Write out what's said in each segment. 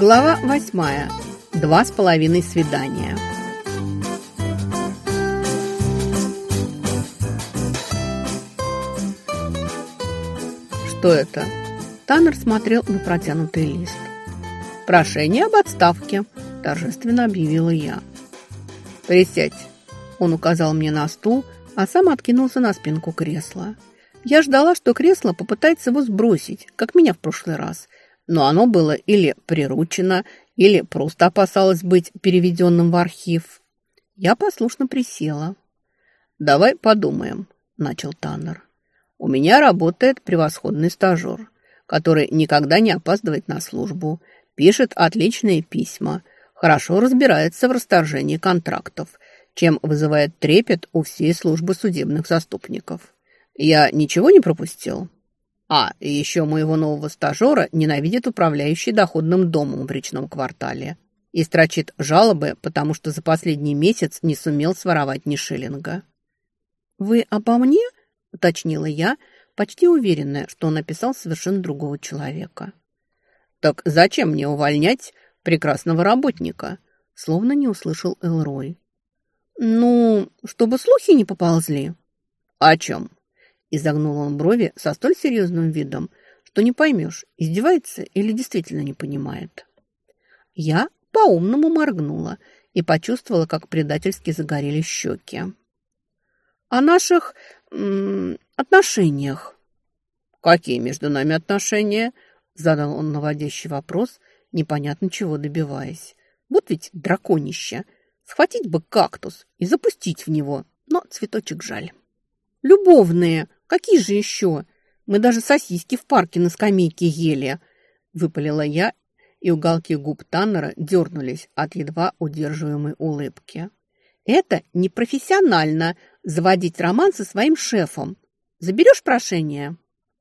Глава 8. 2,5 свидания. Что это? Таннер смотрел на протянутый лист. «Прошение об отставке», – торжественно объявила я. «Присядь», – он указал мне на стул, а сам откинулся на спинку кресла. Я ждала, что кресло попытается его сбросить, как меня в прошлый раз, но оно было или приручено, или просто опасалось быть переведенным в архив. Я послушно присела. «Давай подумаем», – начал Таннер. «У меня работает превосходный стажер, который никогда не опаздывает на службу, пишет отличные письма, хорошо разбирается в расторжении контрактов, чем вызывает трепет у всей службы судебных заступников. Я ничего не пропустил? И еще моего нового стажера ненавидит управляющий доходным домом в речном квартале и строчит жалобы, потому что за последний месяц не сумел своровать ни шиллинга». «Вы обо мне?» – уточнила я, почти уверенная, что он написал совершенно другого человека. «Так зачем мне увольнять прекрасного работника?» – словно не услышал Элрой. «Ну, чтобы слухи не поползли». «О чем?» – изогнул он брови со столь серьезным видом, что не поймешь, издевается или действительно не понимает. Я по-умному моргнула и почувствовала, как предательски загорелись щеки. «О наших отношениях». «Какие между нами отношения?» – задал он наводящий вопрос, непонятно чего добиваясь. «Вот ведь драконище! Схватить бы кактус и запустить в него, но цветочек жаль». «Любовные! Какие же еще? Мы даже сосиски в парке на скамейке ели!» – выпалила я, и уголки губ Таннера дернулись от едва удерживаемой улыбки. «Это непрофессионально – заводить роман со своим шефом. Заберешь прошение?»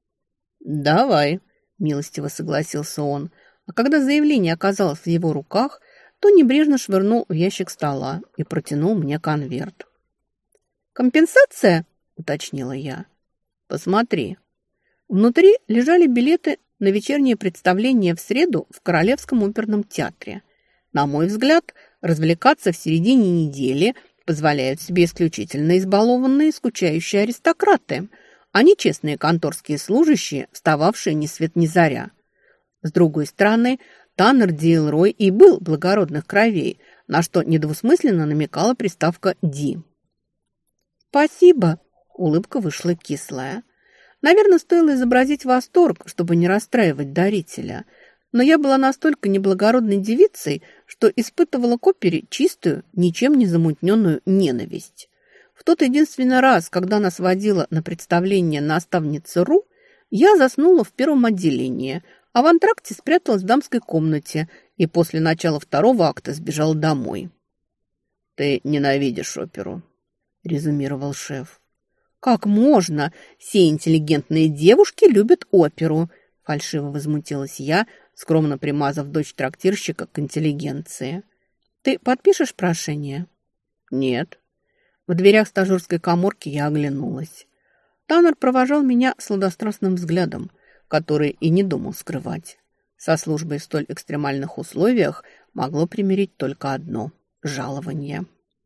«Давай», – милостиво согласился он, а когда заявление оказалось в его руках, то небрежно швырнул в ящик стола и протянул мне конверт. «Компенсация?» – уточнила я. «Посмотри». Внутри лежали билеты на вечернее представление в среду в Королевском оперном театре. На мой взгляд, развлекаться в середине недели позволяют себе исключительно избалованные скучающие аристократы, а не честные конторские служащие, встававшие ни свет ни заря. С другой стороны, Таннер Ди Элрой и был благородных кровей, на что недвусмысленно намекала приставка «Ди». «Спасибо», – улыбка вышла кислая. Наверное, стоило изобразить восторг, чтобы не расстраивать дарителя, но я была настолько неблагородной девицей, что испытывала к опере чистую, ничем не замутненную ненависть. В тот единственный раз, когда нас водила на представление наставница Ру, я заснула в первом отделении, а в антракте спряталась в дамской комнате и после начала второго акта сбежала домой. «Ты ненавидишь оперу», – резюмировал шеф. «Как можно? Все интеллигентные девушки любят оперу», – фальшиво возмутилась я, скромно примазав дочь трактирщика к интеллигенции. «Ты подпишешь прошение?» «Нет». В дверях стажерской каморки я оглянулась. Таннер провожал меня сладострастным взглядом, который и не думал скрывать. Со службой в столь экстремальных условиях могло примирить только одно – жалование.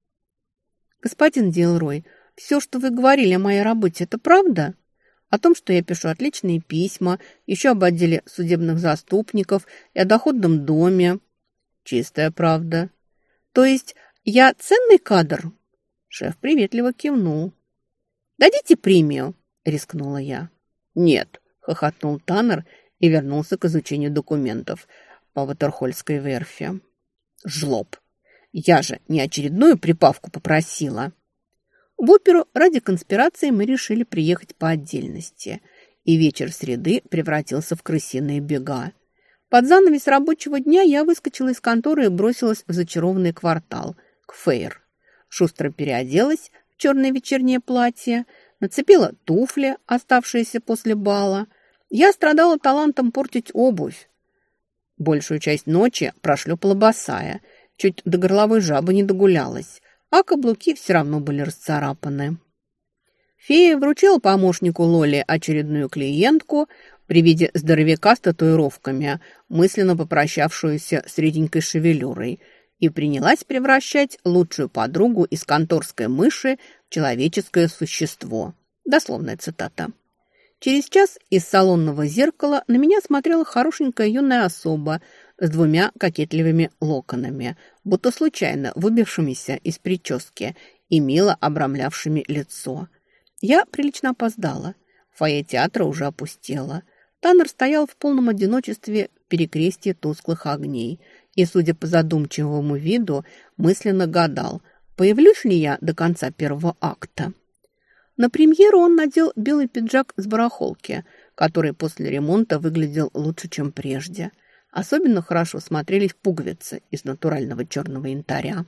«Господин Ди Элрой, все, что вы говорили о моей работе, это правда? О том, что я пишу отличные письма, еще об отделе судебных заступников и о доходном доме?» «Чистая правда». «То есть я ценный кадр?» Шеф приветливо кивнул. «Дадите премию?» – рискнула я. «Нет», – хохотнул Таннер и вернулся к изучению документов по Ватерхольской верфи. «Жлоб! Я же не очередную припавку попросила». В оперу ради конспирации мы решили приехать по отдельности, и вечер среды превратился в крысиные бега. Под занавес рабочего дня я выскочила из конторы и бросилась в зачарованный квартал, к Фейр. Шустро переоделась в черное вечернее платье, нацепила туфли, оставшиеся после бала. Я страдала талантом портить обувь. Большую часть ночи прошлепала босая, чуть до горловой жабы не догулялась, а каблуки все равно были расцарапаны. Фея вручила помощнику Лоли очередную клиентку, при виде здоровяка с татуировками, мысленно попрощавшуюся с реденькой шевелюрой, и принялась превращать лучшую подругу из конторской мыши в человеческое существо. Дословная цитата. Через час из салонного зеркала на меня смотрела хорошенькая юная особа с 2 кокетливыми локонами, будто случайно выбившимися из прически и мило обрамлявшими лицо. Я прилично опоздала. Фойе театра уже опустело. Таннер стоял в полном одиночестве в перекрестии тусклых огней и, судя по задумчивому виду, мысленно гадал, появлюсь ли я до конца первого акта. На премьеру он надел белый пиджак с барахолки, который после ремонта выглядел лучше, чем прежде. Особенно хорошо смотрелись пуговицы из натурального черного янтаря.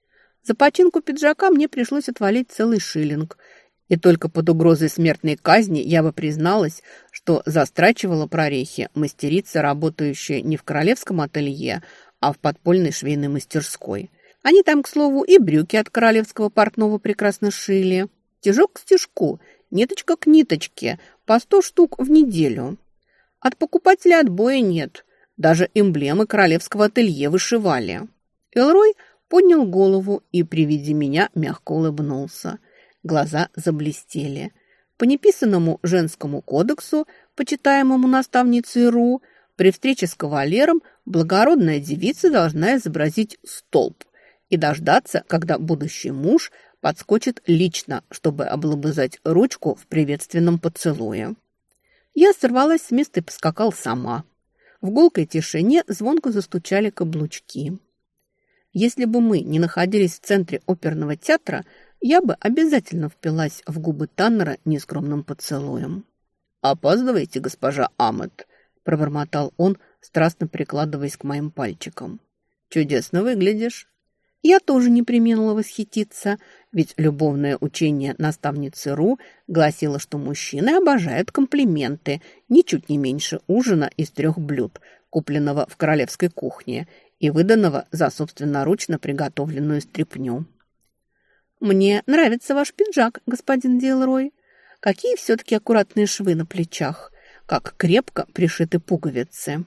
За починку пиджака мне пришлось отвалить целый шиллинг, и только под угрозой смертной казни я бы призналась, что застрачивала прорехи мастерица, работающая не в королевском ателье, а в подпольной швейной мастерской. Они там, к слову, и брюки от королевского портного прекрасно шили. Стежок к стежку, ниточка к ниточке, по 100 штук в неделю. От покупателя отбоя нет. Даже эмблемы королевского ателье вышивали. Элрой поднял голову и при виде меня мягко улыбнулся. Глаза заблестели. По неписанному женскому кодексу, почитаемому наставницей Ру, при встрече с кавалером благородная девица должна изобразить столб и дождаться, когда будущий муж подскочит лично, чтобы облобызать ручку в приветственном поцелуе. Я сорвалась с места и поскакал сама. В гулкой тишине звонко застучали каблучки. Если бы мы не находились в центре оперного театра, я бы обязательно впилась в губы Таннера нескромным поцелуем. «Опаздываете, госпожа Амет», – пробормотал он, страстно прикладываясь к моим пальчикам. «Чудесно выглядишь». Я тоже не преминула восхититься, ведь любовное учение наставницы Ру гласило, что мужчины обожают комплименты, ничуть не меньше ужина из 3 блюд, купленного в королевской кухне и выданного за собственноручно приготовленную стряпню. «Мне нравится ваш пиджак, господин Дилрой. Какие все-таки аккуратные швы на плечах, как крепко пришиты пуговицы».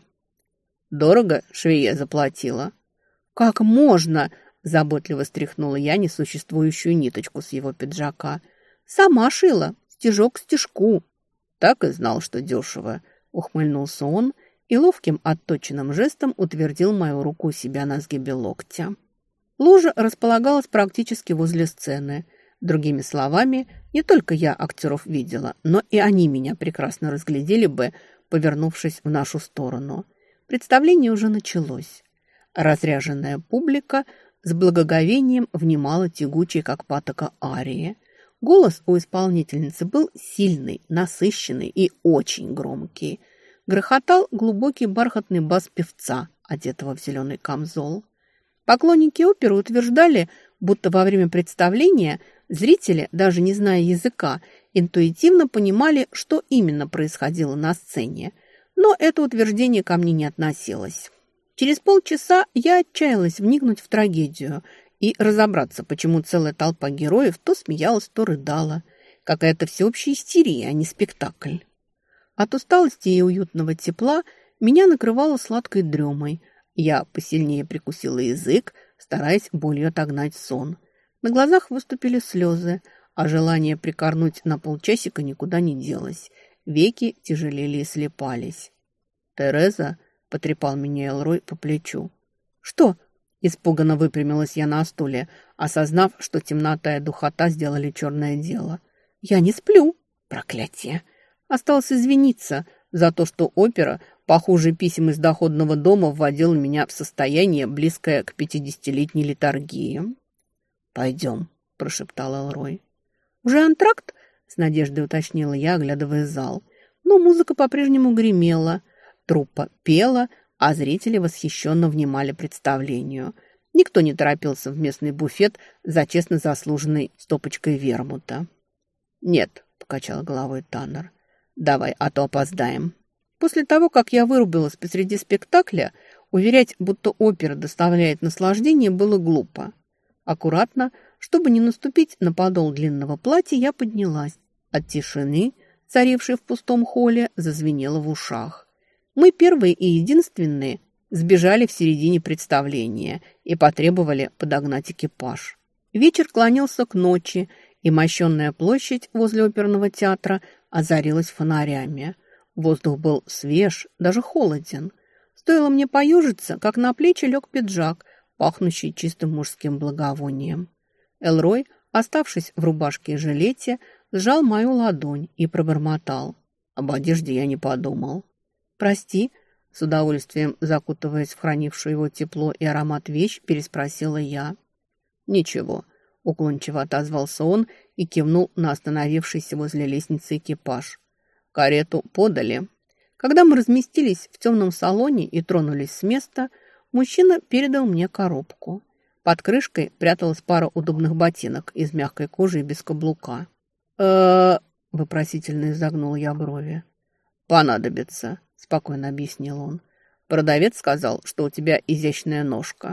«Дорого швее заплатила». «Как можно?» – заботливо стряхнула я несуществующую ниточку с его пиджака. «Сама шила, стежок к стежку». «Так и знал, что дешево», – ухмыльнулся он и ловким отточенным жестом утвердил мою руку у себя на сгибе локтя. Ложа располагалась практически возле сцены. Другими словами, не только я актеров видела, но и они меня прекрасно разглядели бы, повернувшись в нашу сторону. Представление уже началось. Разряженная публика с благоговением внимала тягучей, как патока, арии. Голос у исполнительницы был сильный, насыщенный и очень громкий. Грохотал глубокий бархатный бас певца, одетого в зеленый камзол. Поклонники оперы утверждали, будто во время представления зрители, даже не зная языка, интуитивно понимали, что именно происходило на сцене. Но это утверждение ко мне не относилось. Через полчаса я отчаялась вникнуть в трагедию и разобраться, почему целая толпа героев то смеялась, то рыдала. Какая-то всеобщая истерия, а не спектакль. От усталости и уютного тепла меня накрывало сладкой дремой. Я посильнее прикусила язык, стараясь болью отогнать сон. На глазах выступили слезы, а желание прикорнуть на полчасика никуда не делось. Веки тяжелели и слепались. «Тереза», — потрепал меня Элрой по плечу. «Что?» — испуганно выпрямилась я на стуле, осознав, что темнота и духота сделали черное дело. «Я не сплю. Проклятие!» Осталось извиниться за то, что опера, похуже писем из доходного дома, вводила меня в состояние, близкое к 50-летней летаргии. «Пойдем», – прошептал Элрой. «Уже антракт?» – с надеждой уточнила я, оглядывая зал. Но музыка по-прежнему гремела, труппа пела, а зрители восхищенно внимали представлению. Никто не торопился в местный буфет за честно заслуженной стопочкой вермута. «Нет», – покачал головой Таннер. «Давай, а то опоздаем». После того, как я вырубилась посреди спектакля, уверять, будто опера доставляет наслаждение, было глупо. Аккуратно, чтобы не наступить на подол длинного платья, я поднялась. От тишины царившей в пустом холле, зазвенело в ушах. Мы первые и единственные сбежали в середине представления и потребовали подогнать экипаж. Вечер клонился к ночи, и мощенная площадь возле оперного театра озарилась фонарями. Воздух был свеж, даже холоден. Стоило мне поежиться, как на плечи лег пиджак, пахнущий чистым мужским благовонием. Элрой, оставшись в рубашке и жилете, сжал мою ладонь и пробормотал. Об одежде я не подумал. «Прости», — с удовольствием закутываясь в хранившую его тепло и аромат вещь, переспросила я. «Ничего», — уклончиво отозвался он и кивнул на остановившийся возле лестницы экипаж. «Карету подали». Когда мы разместились в темном салоне и тронулись с места, мужчина передал мне коробку. Под крышкой пряталась пара удобных ботинок из мягкой кожи и без каблука. Вопросительно изогнул я брови. «Понадобится», — спокойно объяснил он. «Продавец сказал, что у тебя изящная ножка».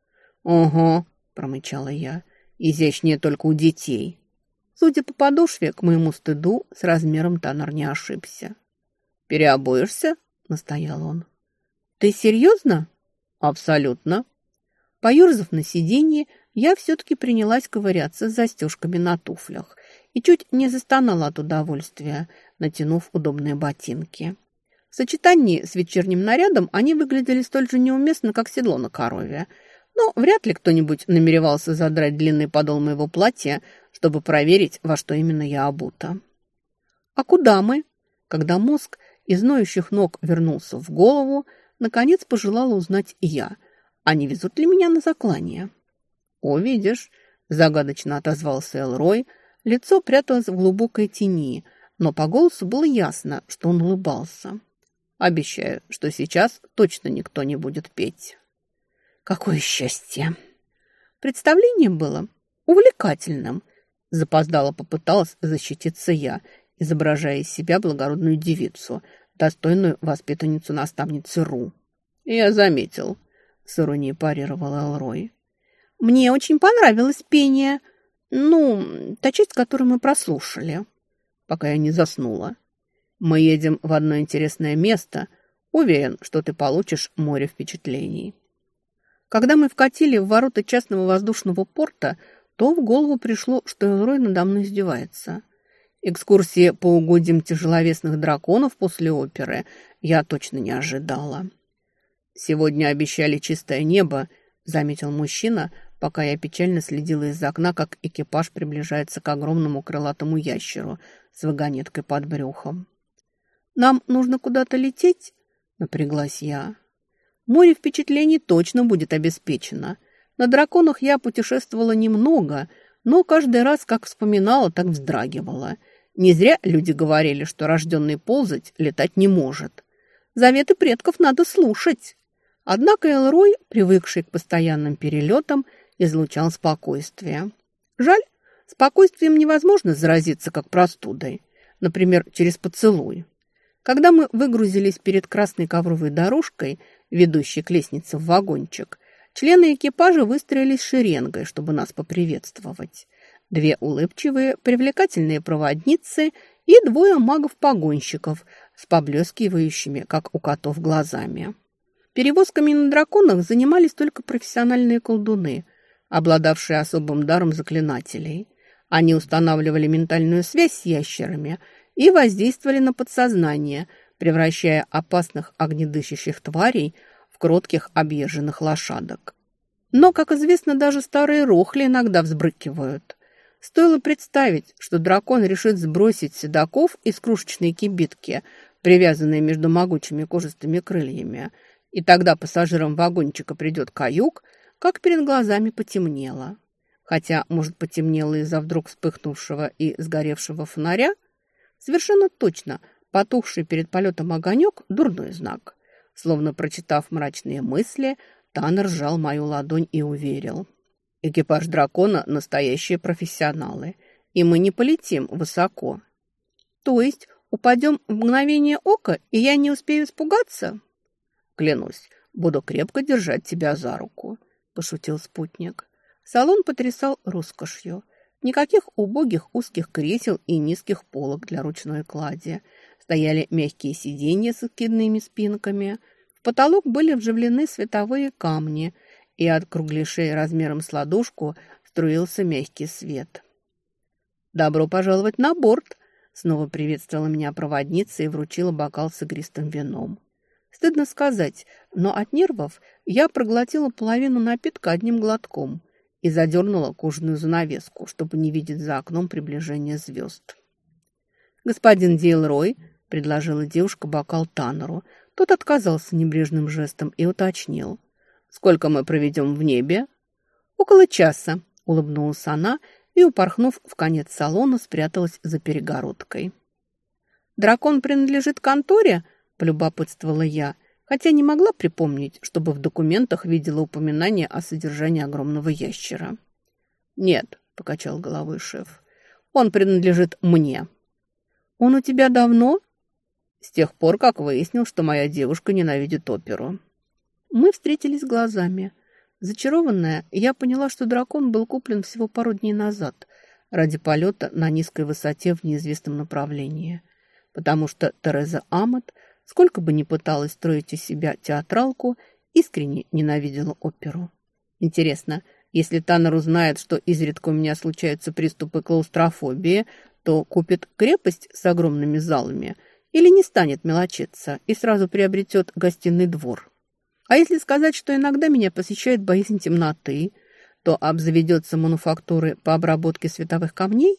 «Ого», — промычала я, — «изящнее только у детей». Судя по подошве, к моему стыду, с размером Таннер не ошибся. «Переобуешься?» — настоял он. «Ты серьезно?» «Абсолютно». Поерзав на сиденье, я все-таки принялась ковыряться с застежками на туфлях и чуть не застонала от удовольствия, натянув удобные ботинки. В сочетании с вечерним нарядом они выглядели столь же неуместно, как седло на корове, но вряд ли кто-нибудь намеревался задрать длинный подол моего платья, чтобы проверить, во что именно я обута. «А куда мы?» Когда мозг из ноющих ног вернулся в голову, наконец пожелала узнать и я, а не везут ли меня на заклание. «Увидишь», — загадочно отозвался Элрой, лицо пряталось в глубокой тени, но по голосу было ясно, что он улыбался. «Обещаю, что сейчас точно никто не будет петь». «Какое счастье!» Представление было увлекательным. Запоздало попыталась защититься я, изображая из себя благородную девицу, достойную воспитанницу-наставницы Ру. «Я заметил», — с иронией парировал Элрой. «Мне очень понравилось пение. Та часть, которую мы прослушали, пока я не заснула. Мы едем в одно интересное место. Уверен, что ты получишь море впечатлений». Когда мы вкатили в ворота частного воздушного порта, то в голову пришло, что Элрой надо мной издевается. Экскурсии по угодьям тяжеловесных драконов после оперы я точно не ожидала. «Сегодня обещали чистое небо», — заметил мужчина, пока я печально следила из окна, как экипаж приближается к огромному крылатому ящеру с вагонеткой под брюхом. «Нам нужно куда-то лететь?» — напряглась я. «Море впечатлений точно будет обеспечено. На драконах я путешествовала немного, но каждый раз, как вспоминала, так вздрагивала. Не зря люди говорили, что рожденный ползать летать не может. Заветы предков надо слушать». Однако Элрой, привыкший к постоянным перелетам, излучал спокойствие. Жаль, спокойствием невозможно заразиться, как простудой. Например, через поцелуй. Когда мы выгрузились перед красной ковровой дорожкой, ведущей к лестнице в вагончик, члены экипажа выстроились шеренгой, чтобы нас поприветствовать. 2 улыбчивые, привлекательные проводницы и 2 магов-погонщиков с поблескивающими, как у котов, глазами. Перевозками на драконах занимались только профессиональные колдуны, обладавшие особым даром заклинателей. Они устанавливали ментальную связь с ящерами и воздействовали на подсознание, превращая опасных огнедышащих тварей в кротких объезженных лошадок. Но, как известно, даже старые рохли иногда взбрыкивают. Стоило представить, что дракон решит сбросить седаков из крошечной кибитки, привязанной между могучими кожистыми крыльями, и тогда пассажирам вагончика придет каюк, как перед глазами потемнело. Хотя, может, потемнело из-за вдруг вспыхнувшего и сгоревшего фонаря? Совершенно точно, потухший перед полетом огонек – дурной знак. Словно прочитав мрачные мысли, Таннер сжал мою ладонь и уверил. «Экипаж дракона – настоящие профессионалы, и мы не полетим высоко». «То есть упадем в мгновение ока, и я не успею испугаться?» «Клянусь, буду крепко держать тебя за руку», – пошутил спутник. Салон потрясал роскошью. Никаких убогих узких кресел и низких полок для ручной клади. Стояли мягкие сиденья с откидными спинками. В потолок были вживлены световые камни, и от кругляшей размером с ладошку струился мягкий свет. «Добро пожаловать на борт!» Снова приветствовала меня проводница и вручила бокал с игристым вином. Стыдно сказать, но от нервов я проглотила половину напитка одним глотком и задернула кожаную занавеску, чтобы не видеть за окном приближение звезд. «Господин Дейлрой», — предложила девушка бокал Таннеру. Тот отказался небрежным жестом и уточнил: «Сколько мы проведем в небе?» «Около часа», — улыбнулась она и, упорхнув в конец салона, спряталась за перегородкой. «Дракон принадлежит конторе?» – полюбопытствовала я, хотя не могла припомнить, чтобы в документах видела упоминание о содержании огромного ящера. «Нет», – покачал головой шеф, – «он принадлежит мне». «Он у тебя давно?» «С тех пор, как выяснил, что моя девушка ненавидит оперу». Мы встретились глазами. Зачарованная, я поняла, что дракон был куплен всего пару дней назад ради полета на низкой высоте в неизвестном направлении, потому что Тереза Амот, сколько бы ни пыталась строить из себя театралку, искренне ненавидела оперу. Интересно, если Таннер узнает, что изредка у меня случаются приступы клаустрофобии, то купит крепость с огромными залами или не станет мелочиться и сразу приобретет гостиный двор? А если сказать, что иногда меня посещает боязнь темноты, то обзаведется мануфактурой по обработке световых камней?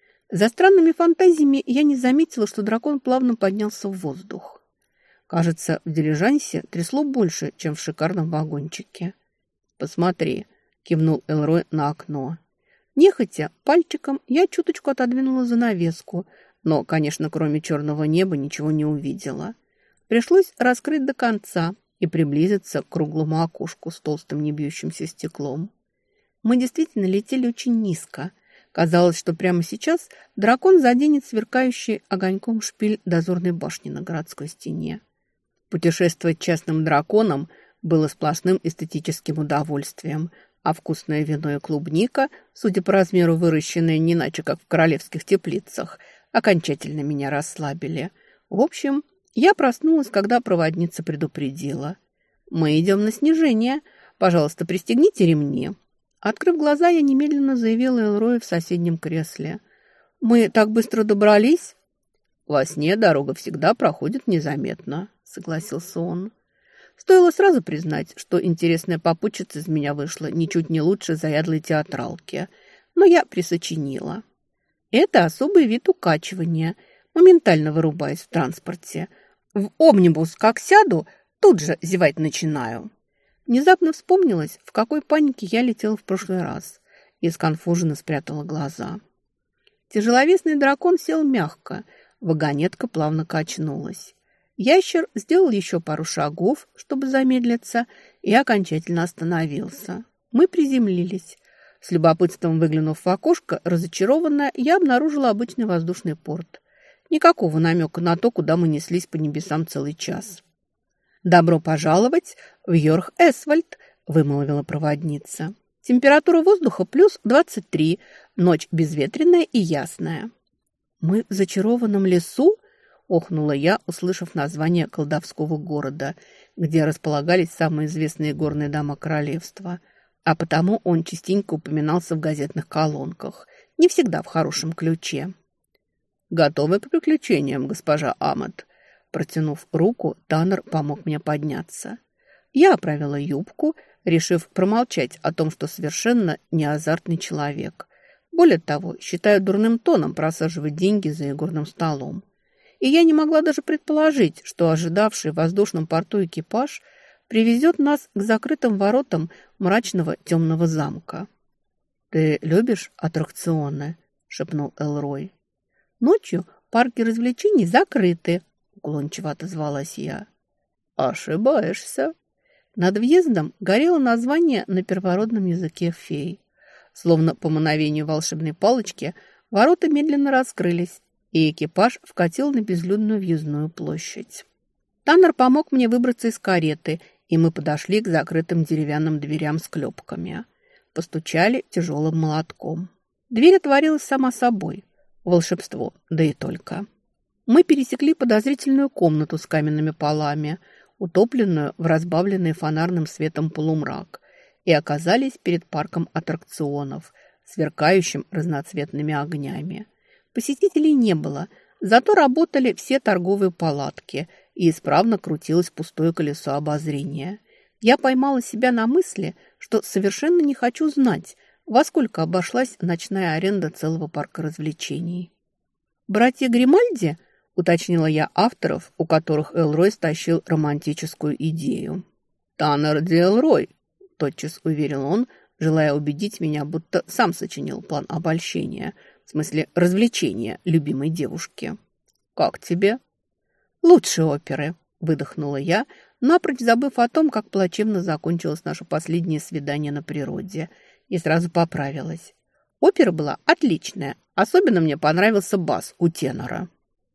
За странными фантазиями я не заметила, что дракон плавно поднялся в воздух. Кажется, в дилижансе трясло больше, чем в шикарном вагончике. «Посмотри», — кивнул Элрой на окно. Нехотя, пальчиком я чуточку отодвинула занавеску, но, конечно, кроме черного неба ничего не увидела. Пришлось раскрыть до конца и приблизиться к круглому окошку с толстым небьющимся стеклом. Мы действительно летели очень низко. Казалось, что прямо сейчас дракон заденет сверкающий огоньком шпиль дозорной башни на городской стене. Путешествовать частным драконом было сплошным эстетическим удовольствием, а вкусное вино и клубника, судя по размеру выращенные не иначе, как в королевских теплицах, окончательно меня расслабили. В общем, я проснулась, когда проводница предупредила: «Мы идем на снижение. Пожалуйста, пристегните ремни». Открыв глаза, я немедленно заявила Элрою в соседнем кресле: «Мы так быстро добрались?» «Во сне дорога всегда проходит незаметно», — согласился он. Стоило сразу признать, что интересная попутчица из меня вышла ничуть не лучше заядлой театралки, но я присочинила. Это особый вид укачивания, моментально вырубаясь в транспорте. В омнибус как сяду, тут же зевать начинаю. Внезапно вспомнилось, в какой панике я летела в прошлый раз, и сконфуженно спрятала глаза. Тяжеловесный дракон сел мягко, вагонетка плавно качнулась. Ящер сделал еще пару шагов, чтобы замедлиться, и окончательно остановился. Мы приземлились. С любопытством выглянув в окошко, разочарованная, я обнаружила обычный воздушный порт. Никакого намека на то, куда мы неслись по небесам целый час. «Добро пожаловать в Йорх-Эсвальд», — вымолвила проводница. «Температура воздуха плюс 23, ночь безветренная и ясная». «Мы в зачарованном лесу?» — охнула я, услышав название колдовского города, где располагались самые известные горные дома королевства, а потому он частенько упоминался в газетных колонках, не всегда в хорошем ключе. «Готовы к приключениям, госпожа Амот?» Протянув руку, Таннер помог мне подняться. Я оправила юбку, решив промолчать о том, что совершенно не азартный человек. Более того, считаю дурным тоном просаживать деньги за игорным столом. И я не могла даже предположить, что ожидавший в воздушном порту экипаж привезет нас к закрытым воротам мрачного темного замка. «Ты любишь аттракционы?» – шепнул Элрой. «Ночью парки развлечений закрыты», – уклончиво отозвалась я. «Ошибаешься». Над въездом горело название на первородном языке фей. Словно по мановению волшебной палочки, ворота медленно раскрылись, и экипаж вкатил на безлюдную въездную площадь. Таннер помог мне выбраться из кареты, и мы подошли к закрытым деревянным дверям с клепками. Постучали тяжелым молотком. Дверь отворилась сама собой. Волшебство, да и только. Мы пересекли подозрительную комнату с каменными полами, утопленную в разбавленный фонарным светом полумрак, и оказались перед парком аттракционов, сверкающим разноцветными огнями. Посетителей не было, зато работали все торговые палатки, и исправно крутилось пустое колесо обозрения. Я поймала себя на мысли, что совершенно не хочу знать, во сколько обошлась ночная аренда целого парка развлечений. «Братья Гримальди?» – уточнила я авторов, у которых Элрой стащил романтическую идею. «Таннер де Элрой», – тотчас уверил он, желая убедить меня, будто сам сочинил план обольщения, в смысле развлечения любимой девушки. «Как тебе?» «Лучше оперы», – выдохнула я, напрочь забыв о том, как плачевно закончилось наше последнее свидание на природе, и сразу поправилась. Опера была отличная, особенно мне понравился бас у тенора.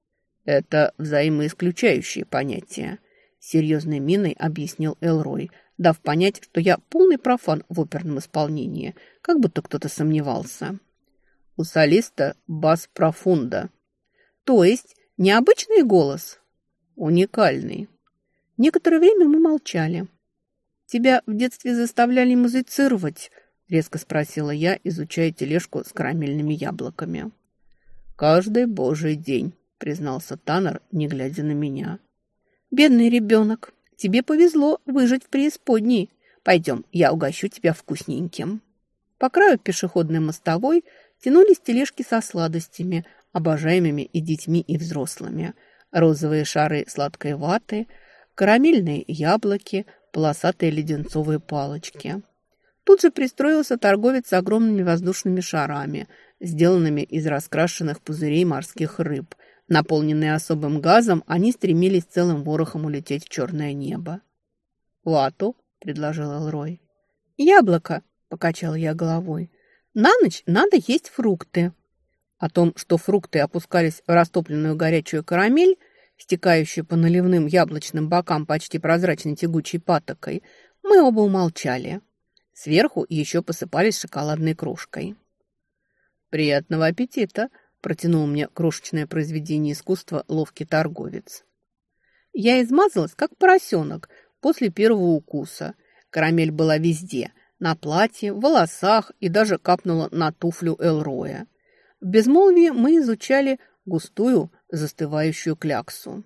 «Это взаимоисключающие понятия», – серьезной миной объяснил Элрой, дав понять, что я полный профан в оперном исполнении, как будто кто-то сомневался. «У солиста бас профунда». «То есть необычный голос?» «Уникальный». Некоторое время мы молчали. «Тебя в детстве заставляли музицировать?» – резко спросила я, изучая тележку с карамельными яблоками. «Каждый божий день», – признался Таннер, не глядя на меня. «Бедный ребенок, тебе повезло выжить в преисподней. Пойдем, я угощу тебя вкусненьким». По краю пешеходной мостовой тянулись тележки со сладостями, обожаемыми и детьми, и взрослыми. Розовые шары сладкой ваты, карамельные яблоки, полосатые леденцовые палочки. Тут же пристроился торговец с огромными воздушными шарами, сделанными из раскрашенных пузырей морских рыб. Наполненные особым газом, они стремились целым ворохом улететь в черное небо. «Вату», — предложил Элрой. «Яблоко», — покачал я головой. «На ночь надо есть фрукты». О том, что фрукты опускались в растопленную горячую карамель, стекающую по наливным яблочным бокам почти прозрачной тягучей патокой, мы оба умолчали. Сверху еще посыпались шоколадной крошкой. «Приятного аппетита!» – протянул мне крошечное произведение искусства ловкий торговец. Я измазалась, как поросенок, после первого укуса. Карамель была везде – на платье, в волосах и даже капнула на туфлю Элроя. В безмолвии мы изучали густую застывающую кляксу.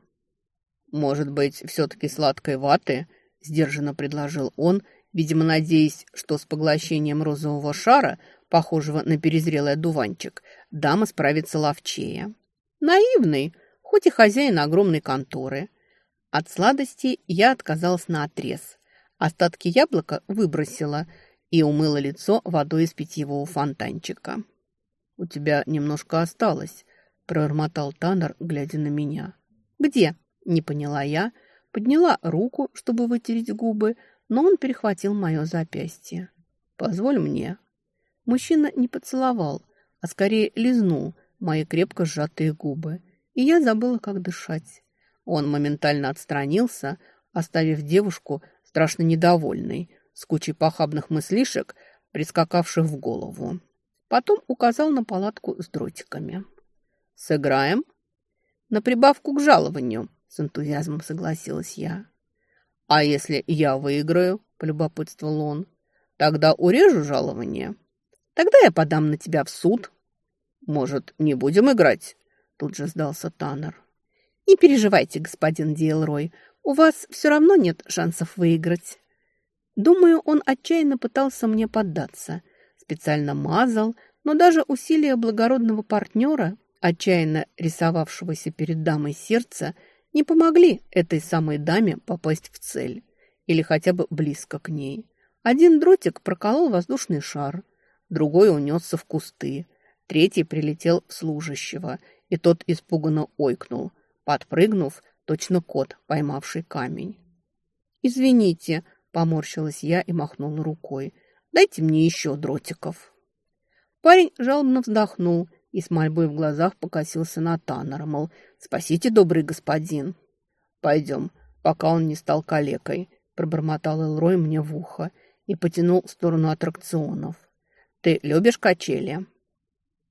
«Может быть, все-таки сладкой ваты?» – сдержанно предложил он, видимо, надеясь, что с поглощением розового шара, похожего на перезрелый одуванчик, дама справится ловчее. Наивный, хоть и хозяин огромной конторы. От сладости я отказалась наотрез. Остатки яблока выбросила и умыла лицо водой из питьевого фонтанчика. «У тебя немножко осталось», – пробормотал Таннер, глядя на меня. «Где?» – не поняла я. Подняла руку, чтобы вытереть губы, но он перехватил мое запястье. «Позволь мне». Мужчина не поцеловал, а скорее лизнул мои крепко сжатые губы, и я забыла, как дышать. Он моментально отстранился, оставив девушку страшно недовольной, с кучей похабных мыслишек, прискакавших в голову. Потом указал на палатку с дротиками. «Сыграем?» «На прибавку к жалованию», — с энтузиазмом согласилась я. «А если я выиграю?» — полюбопытствовал он. «Тогда урежу жалование. Тогда я подам на тебя в суд». «Может, не будем играть?» — тут же сдался Таннер. «Не переживайте, господин Диэлрой, у вас все равно нет шансов выиграть». Думаю, он отчаянно пытался мне поддаться. Специально мазал, но даже усилия благородного партнера, отчаянно рисовавшегося перед дамой сердца, не помогли этой самой даме попасть в цель. Или хотя бы близко к ней. Один дротик проколол воздушный шар, другой унесся в кусты, третий прилетел в служащего, и тот испуганно ойкнул, подпрыгнув, точно кот, поймавший камень. «Извините», — поморщилась я и махнула рукой. «Дайте мне еще дротиков». Парень жалобно вздохнул и с мольбой в глазах покосился на Таннера, мол, «Спасите, добрый господин». «Пойдем, пока он не стал калекой», — пробормотал Элрой мне в ухо и потянул в сторону аттракционов. «Ты любишь качели?»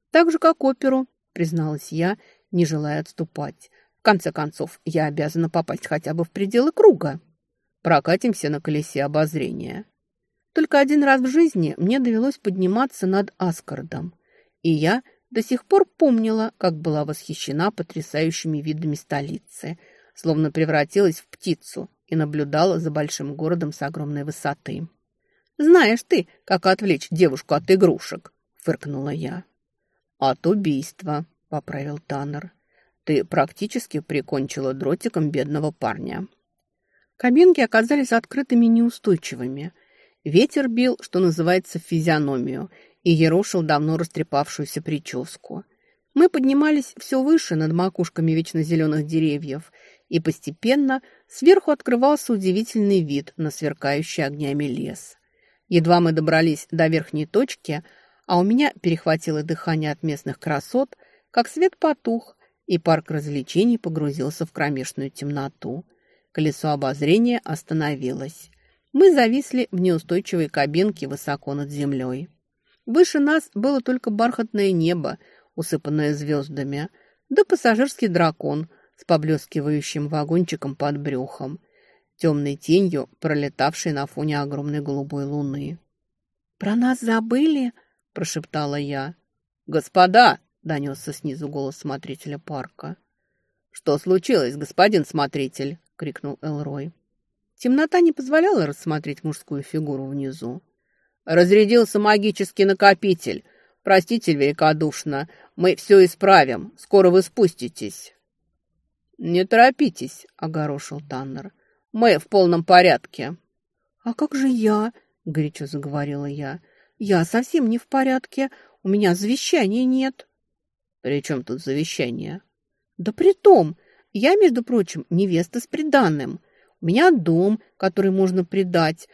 Так же, как оперу, призналась я, не желая отступать. В конце концов, я обязана попасть хотя бы в пределы круга. Прокатимся на колесе обозрения. Только один раз в жизни мне довелось подниматься над Аскардом, и я до сих пор помнила, как была восхищена потрясающими видами столицы, словно превратилась в птицу и наблюдала за большим городом с огромной высоты. «Знаешь ты, как отвлечь девушку от игрушек?» – фыркнула я. «От убийства», – поправил Таннер. «Ты практически прикончила дротиком бедного парня». Кабинки оказались открытыми и неустойчивыми. Ветер бил, что называется, в физиономию, и ерошил давно растрепавшуюся прическу. Мы поднимались все выше над макушками вечно зеленых деревьев, и постепенно сверху открывался удивительный вид на сверкающий огнями лес. Едва мы добрались до верхней точки, а у меня перехватило дыхание от местных красот, как свет потух, и парк развлечений погрузился в кромешную темноту. Колесо обозрения остановилось. Мы зависли в неустойчивой кабинке высоко над землей. Выше нас было только бархатное небо, усыпанное звездами, да пассажирский дракон с поблескивающим вагончиком под брюхом, темной тенью, пролетавшей на фоне огромной голубой луны. «Про нас забыли?» – прошептала я. «Господа!» – донесся снизу голос смотрителя парка. «Что случилось, господин смотритель?» – крикнул Элрой. Темнота не позволяла рассмотреть мужскую фигуру внизу. «Разрядился магический накопитель. Простите великодушно, мы все исправим. Скоро вы спуститесь». «Не торопитесь», — огорошил Таннер. «Мы в полном порядке». «А как же я?» — горячо заговорила я. «Я совсем не в порядке. У меня завещания нет». «При чем тут завещание?» «Да при том, я, между прочим, невеста с приданым. У меня дом, который можно передать.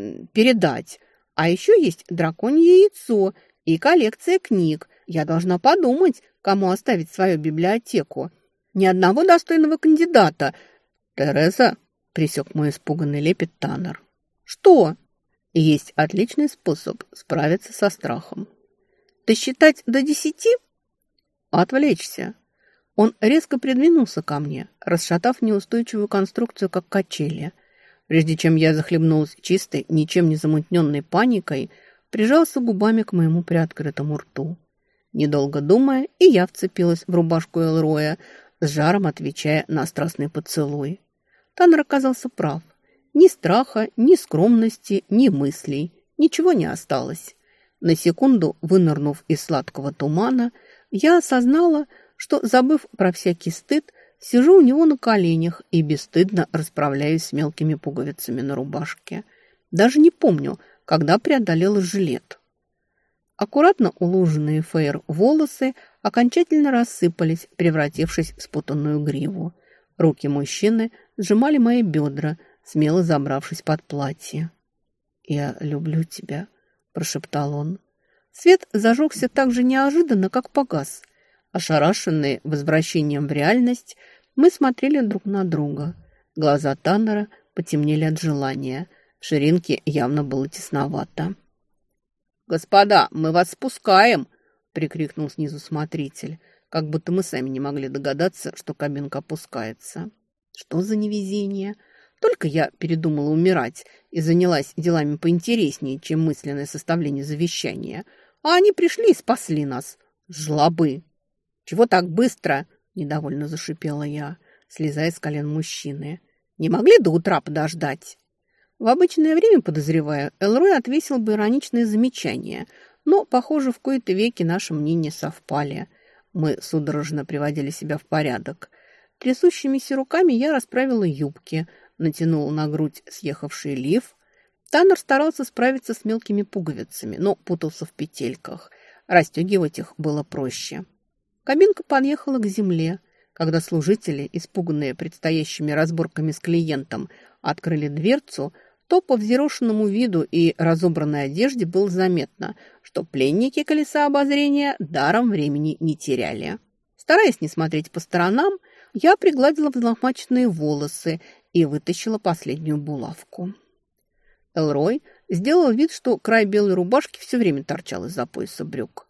А еще есть драконье яйцо и коллекция книг. Я должна подумать, кому оставить свою библиотеку. Ни одного достойного кандидата». «Тереза», — пресек мой испуганный лепет Таннер. «Что?» «Есть отличный способ справиться со страхом». «Досчитать до 10?» «Отвлечься». Он резко придвинулся ко мне, расшатав неустойчивую конструкцию, как качели. Прежде чем я захлебнулась чистой, ничем не замутненной паникой, прижался губами к моему приоткрытому рту. Недолго думая, и я вцепилась в рубашку Элроя, с жаром отвечая на страстный поцелуй. Таннер оказался прав. Ни страха, ни скромности, ни мыслей. Ничего не осталось. На секунду, вынырнув из сладкого тумана, я осознала, что, забыв про всякий стыд, сижу у него на коленях и бесстыдно расправляюсь с мелкими пуговицами на рубашке. Даже не помню, когда преодолела жилет. Аккуратно уложенные фейр волосы окончательно рассыпались, превратившись в спутанную гриву. Руки мужчины сжимали мои бедра, смело забравшись под платье. «Я люблю тебя», – прошептал он. Свет зажегся так же неожиданно, как погас. Ошарашенные возвращением в реальность, мы смотрели друг на друга. Глаза Таннера потемнели от желания. В ширинке явно было тесновато. «Господа, мы вас спускаем!» – прикрикнул снизу смотритель, как будто мы сами не могли догадаться, что кабинка опускается. Что за невезение! Только я передумала умирать и занялась делами поинтереснее, чем мысленное составление завещания. А они пришли и спасли нас. Жлобы! «Чего так быстро?» – недовольно зашипела я, слезая с колен мужчины. «Не могли до утра подождать?» В обычное время, подозреваю, Элрой отвесил бы ироничные замечания, но, похоже, в кои-то веки наши мнения совпали. Мы судорожно приводили себя в порядок. Трясущимися руками я расправила юбки, натянула на грудь съехавший лиф. Таннер старался справиться с мелкими пуговицами, но путался в петельках. Расстегивать их было проще. Кабинка подъехала к земле. Когда служители, испуганные предстоящими разборками с клиентом, открыли дверцу, то по взъерошенному виду и разобранной одежде было заметно, что пленники колеса обозрения даром времени не теряли. Стараясь не смотреть по сторонам, я пригладила взлохмаченные волосы и вытащила последнюю булавку. Элрой сделал вид, что край белой рубашки все время торчал из-за пояса брюк.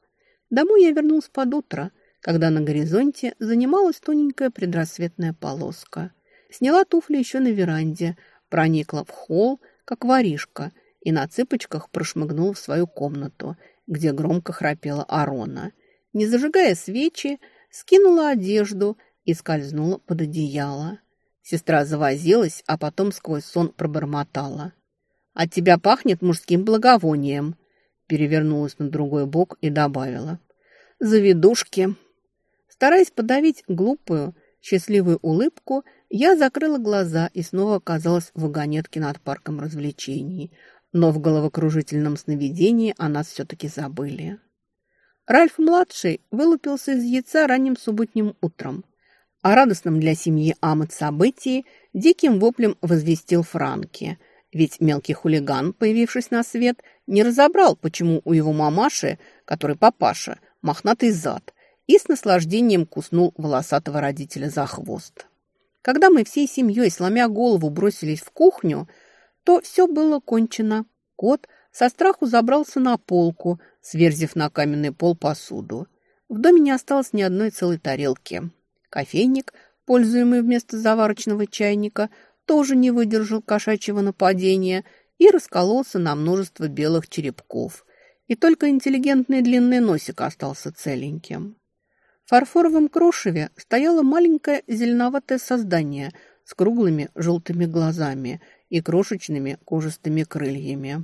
Домой я вернулась под утро, когда на горизонте занималась тоненькая предрассветная полоска. Сняла туфли еще на веранде, проникла в холл, как воришка, и на цыпочках прошмыгнула в свою комнату, где громко храпела Арона. Не зажигая свечи, скинула одежду и скользнула под одеяло. Сестра завозилась, а потом сквозь сон пробормотала: «От тебя пахнет мужским благовонием», перевернулась на другой бок и добавила: «Заведушки». Стараясь подавить глупую, счастливую улыбку, я закрыла глаза и снова оказалась в вагонетке над парком развлечений. Но в головокружительном сновидении о нас все-таки забыли. Ральф-младший вылупился из яйца ранним субботним утром. О радостном для семьи Амет событии диким воплем возвестил Франки. Ведь мелкий хулиган, появившись на свет, не разобрал, почему у его мамаши, который папаша, мохнатый зад, и с наслаждением куснул волосатого родителя за хвост. Когда мы всей семьей, сломя голову, бросились в кухню, то все было кончено. Кот со страху забрался на полку, сверзив на каменный пол посуду. В доме не осталось ни одной целой тарелки. Кофейник, пользуемый вместо заварочного чайника, тоже не выдержал кошачьего нападения и раскололся на множество белых черепков. И только интеллигентный длинный носик остался целеньким. В фарфоровом крошеве стояло маленькое зеленоватое создание с круглыми желтыми глазами и крошечными кожистыми крыльями.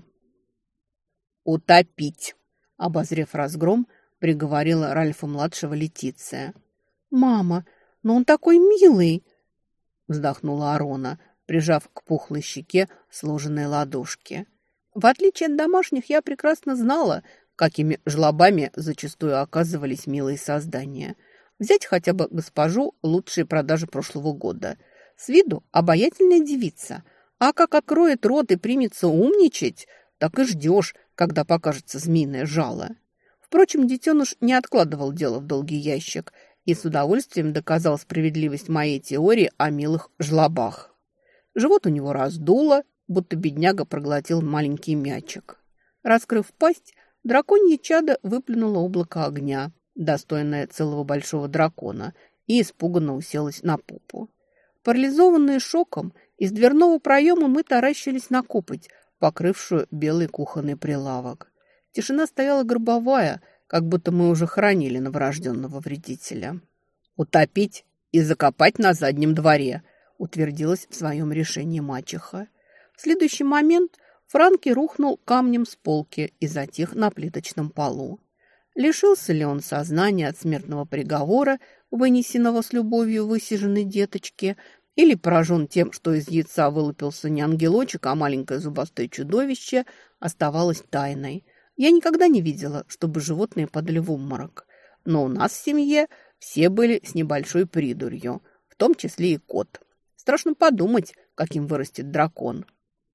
«Утопить!» – обозрев разгром, приговорила Ральфа-младшего Летиция. «Мама, но он такой милый!» – вздохнула Арона, прижав к пухлой щеке сложенные ладошки. В отличие от домашних, я прекрасно знала, какими жлобами зачастую оказывались милые создания. Взять хотя бы госпожу лучшие продажи прошлого года. С виду обаятельная девица, а как откроет рот и примется умничать, так и ждешь, когда покажется змеиное жало. Впрочем, детеныш не откладывал дело в долгий ящик и с удовольствием доказал справедливость моей теории о милых жлобах. Живот у него раздуло, будто бедняга проглотил маленький мячик. Раскрыв пасть, драконье чадо выплюнуло облако огня, достойное целого большого дракона, и испуганно уселось на попу. Парализованные шоком, из дверного проема мы таращились на копоть, покрывшую белый кухонный прилавок. Тишина стояла гробовая, как будто мы уже хоронили новорожденного вредителя. «Утопить и закопать на заднем дворе», утвердилась в своем решении мачеха. В следующий момент Франки рухнул камнем с полки и затих на плиточном полу. Лишился ли он сознания от смертного приговора, вынесенного с любовью высиженной деточки, или поражен тем, что из яйца вылупился не ангелочек, а маленькое зубастое чудовище, оставалось тайной. Я никогда не видела, чтобы животные падали в обморок. Но у нас в семье все были с небольшой придурью, в том числе и кот. Страшно подумать, каким вырастет дракон.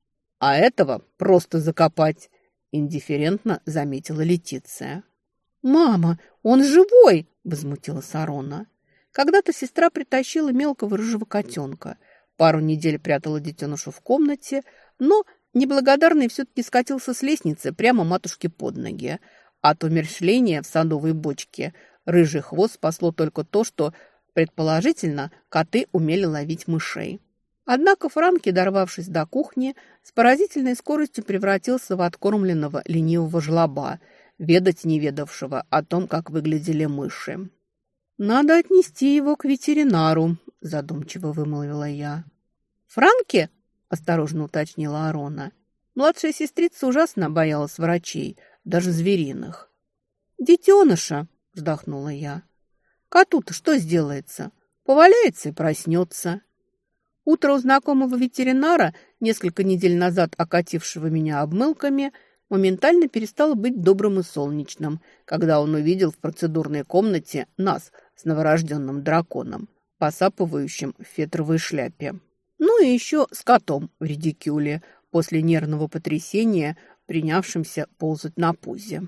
«А этого просто закопать», – индифферентно заметила Летиция. «Мама, он живой!» – возмутилась Арона. Когда-то сестра притащила мелкого рыжего котенка. Пару недель прятала детеныша в комнате, но неблагодарный все-таки скатился с лестницы прямо матушке под ноги. От умерщвления в садовой бочке рыжий хвост спасло только то, что, предположительно, коты умели ловить мышей. Однако Франки, дорвавшись до кухни, с поразительной скоростью превратился в откормленного ленивого жлоба, ведать не ведавшего о том, как выглядели мыши. «Надо отнести его к ветеринару», – задумчиво вымолвила я. «Франки?» – осторожно уточнила Арона. Младшая сестрица ужасно боялась врачей, даже звериных. «Детеныша», – вздохнула я. «Коту-то что сделается? Поваляется и проснется». Утро у знакомого ветеринара, несколько недель назад окатившего меня обмылками, моментально перестало быть добрым и солнечным, когда он увидел в процедурной комнате нас с новорожденным драконом, посапывающим в фетровой шляпе. Ну и еще с котом в редикюле, после нервного потрясения, принявшимся ползать на пузе.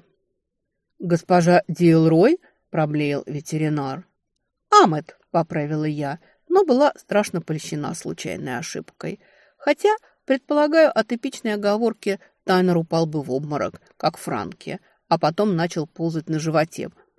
«Госпожа Дилрой?» – проблеял ветеринар. «Амет», – поправила я, но была страшно польщена случайной ошибкой. Хотя, предполагаю, от эпичной оговорки Тайнер упал бы в обморок, как Франки, а потом начал ползать на животе,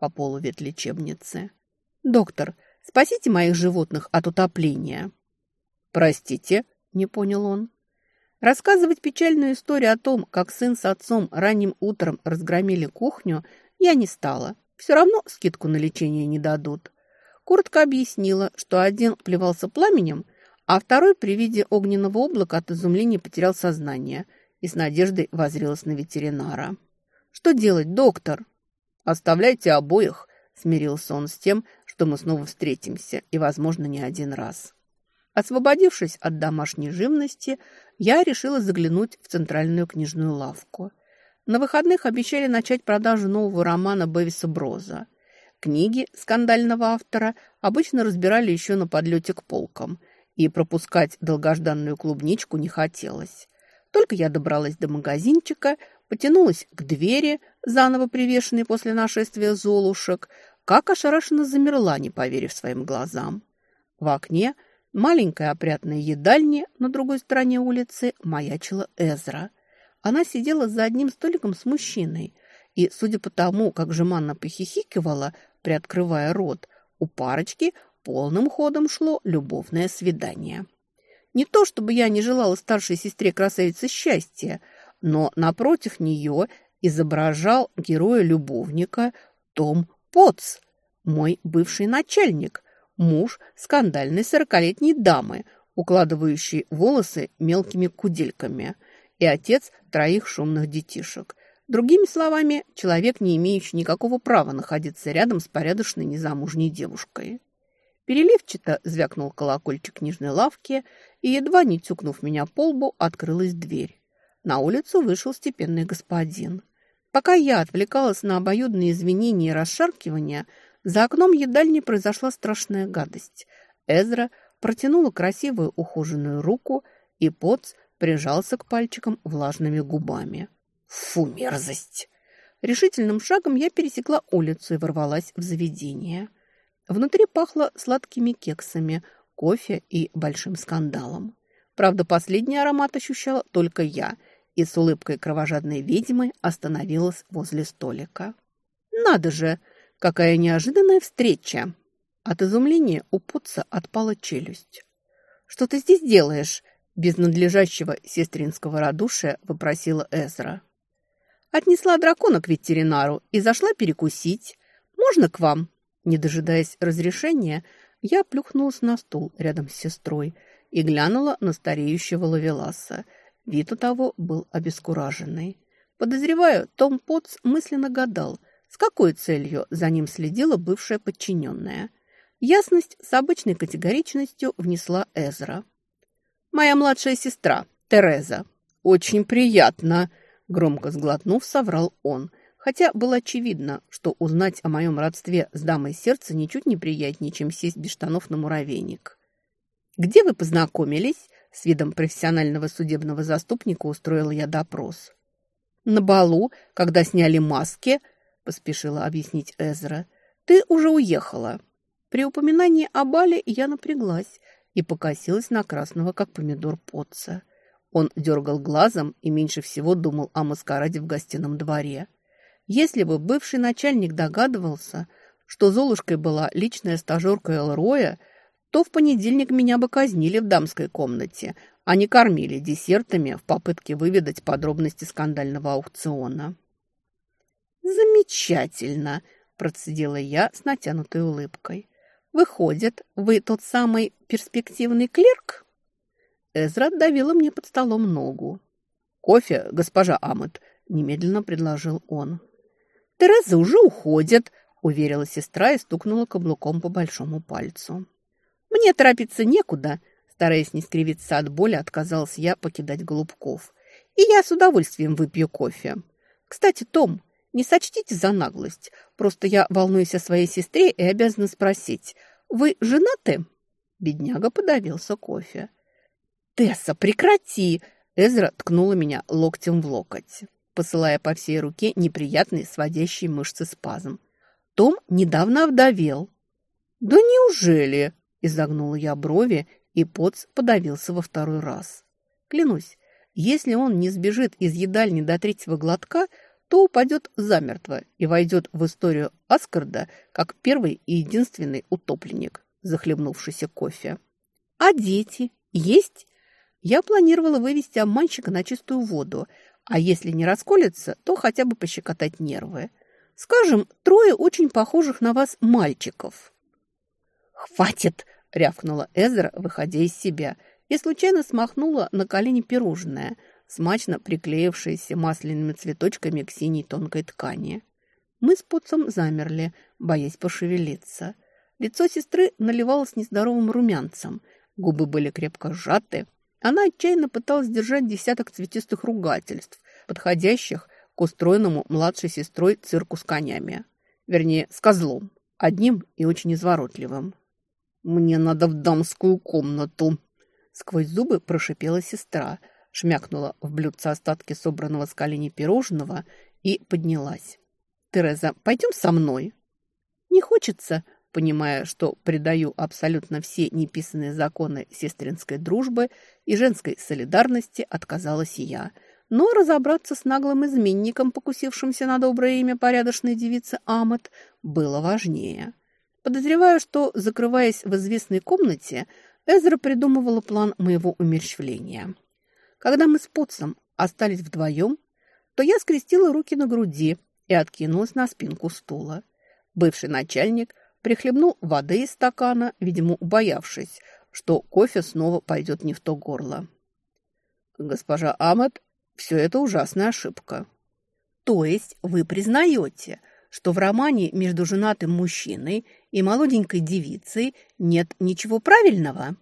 по полу ветлечебницы. «Доктор, спасите моих животных от утопления». «Простите», – не понял он. Рассказывать печальную историю о том, как сын с отцом ранним утром разгромили кухню, я не стала. Все равно скидку на лечение не дадут. Коротко объяснила, что один плевался пламенем, а второй при виде огненного облака от изумления потерял сознание и с надеждой воззрелась на ветеринара. «Что делать, доктор?» «Оставляйте обоих», – смирился он с тем, что мы снова встретимся, и, возможно, не один раз. Освободившись от домашней живности, я решила заглянуть в центральную книжную лавку. На выходных обещали начать продажу нового романа Бевиса Броза. Книги скандального автора обычно разбирали еще на подлете к полкам, и пропускать долгожданную клубничку не хотелось. Только я добралась до магазинчика, потянулась к двери, заново привешенной после нашествия золушек, как ошарашенно замерла, не поверив своим глазам. В окне маленькой опрятной едальни на другой стороне улицы маячила Эзра. Она сидела за одним столиком с мужчиной, и, судя по тому, как жеманно похихикивала, приоткрывая рот, у парочки полным ходом шло любовное свидание. Не то чтобы я не желала старшей сестре красавицы счастья, но напротив нее изображал героя-любовника Том Потц, мой бывший начальник, муж скандальной 40-летней дамы, укладывающей волосы мелкими кудельками, и отец 3 шумных детишек. Другими словами, человек, не имеющий никакого права находиться рядом с порядочной незамужней девушкой. Переливчато звякнул колокольчик книжной лавки, и, едва не тюкнув меня по лбу, открылась дверь. На улицу вышел степенный господин. Пока я отвлекалась на обоюдные извинения и расшаркивания, за окном едальни произошла страшная гадость. Эзра протянула красивую ухоженную руку, и Потц прижался к пальчикам влажными губами. «Фу, мерзость!» Решительным шагом я пересекла улицу и ворвалась в заведение. Внутри пахло сладкими кексами, кофе и большим скандалом. Правда, последний аромат ощущала только я, и с улыбкой кровожадной ведьмы остановилась возле столика. «Надо же! Какая неожиданная встреча!» От изумления у Потца отпала челюсть. «Что ты здесь делаешь?» – без надлежащего сестринского радушия вопросила Эзра. «Отнесла дракона к ветеринару и зашла перекусить. Можно к вам?» Не дожидаясь разрешения, я плюхнулась на стул рядом с сестрой и глянула на стареющего Ловеласа. Вид у того был обескураженный. Подозреваю, Том Потц мысленно гадал, с какой целью за ним следила бывшая подчиненная. Ясность с обычной категоричностью внесла Эзра. «Моя младшая сестра, Тереза». «Очень приятно», – громко сглотнув, соврал он. Хотя было очевидно, что узнать о моем родстве с дамой сердца ничуть не приятнее, чем сесть без штанов на муравейник. «Где вы познакомились?» – с видом профессионального судебного заступника устроила я допрос. «На балу, когда сняли маски», – поспешила объяснить Эзра. «Ты уже уехала». При упоминании о бале я напряглась и покосилась на красного, как помидор, Потца. Он дергал глазом и меньше всего думал о маскараде в гостином дворе. Если бы бывший начальник догадывался, что Золушкой была личная стажерка Элроя, то в понедельник меня бы казнили в дамской комнате, а не кормили десертами в попытке выведать подробности скандального аукциона. «Замечательно!» – процедила я с натянутой улыбкой. «Выходит, вы тот самый перспективный клерк?» Эзра давила мне под столом ногу. «Кофе, госпожа Амет», – немедленно предложил он. «Тереза уже уходит», – уверила сестра и стукнула каблуком по большому пальцу. «Мне торопиться некуда», – стараясь не скривиться от боли, отказалась я покидать голубков. «И я с удовольствием выпью кофе. Кстати, Том, не сочтите за наглость. Просто я волнуюсь о своей сестре и обязана спросить. Вы женаты?» Бедняга подавился кофе. «Тесса, прекрати!» Эзра ткнула меня локтем в локоть, посылая по всей руке неприятный сводящий мышцы спазм. «Том недавно овдовел». «Да неужели?» – изогнула я брови, и Потц подавился во второй раз. Клянусь, если он не сбежит из едальни до 3-го глотка, то упадет замертво и войдет в историю Аскарда как первый и единственный утопленник, захлебнувшийся кофе. А дети есть? Я планировала вывести обманщика на чистую воду, а если не расколется, то хотя бы пощекотать нервы. Скажем, 3 очень похожих на вас мальчиков. «Хватит!» – рявкнула Эзра, выходя из себя, и случайно смахнула на колени пирожное, смачно приклеившееся масляными цветочками к синей тонкой ткани. Мы с Потсом замерли, боясь пошевелиться. Лицо сестры наливалось нездоровым румянцем, губы были крепко сжаты. Она отчаянно пыталась держать десяток цветистых ругательств, подходящих к устроенному младшей сестрой цирку с конями. Вернее, с козлом, одним и очень изворотливым. «Мне надо в дамскую комнату!» Сквозь зубы прошипела сестра, шмякнула в блюдце остатки собранного с коленей пирожного и поднялась. «Тереза, пойдем со мной?» «Не хочется», понимая, что предаю абсолютно все неписанные законы сестринской дружбы и женской солидарности, отказалась и я. Но разобраться с наглым изменником, покусившимся на доброе имя порядочной девицы Амат, было важнее. Подозреваю, что, закрываясь в известной комнате, Эзра придумывала план моего умерщвления. Когда мы с Потсом остались вдвоем, то я скрестила руки на груди и откинулась на спинку стула. Бывший начальник прихлебнул воды из стакана, видимо, убоявшись, что кофе снова пойдет не в то горло. «Госпожа Амат, все это ужасная ошибка». «То есть вы признаете, что в романе между женатым мужчиной и молоденькой девицей нет ничего правильного?»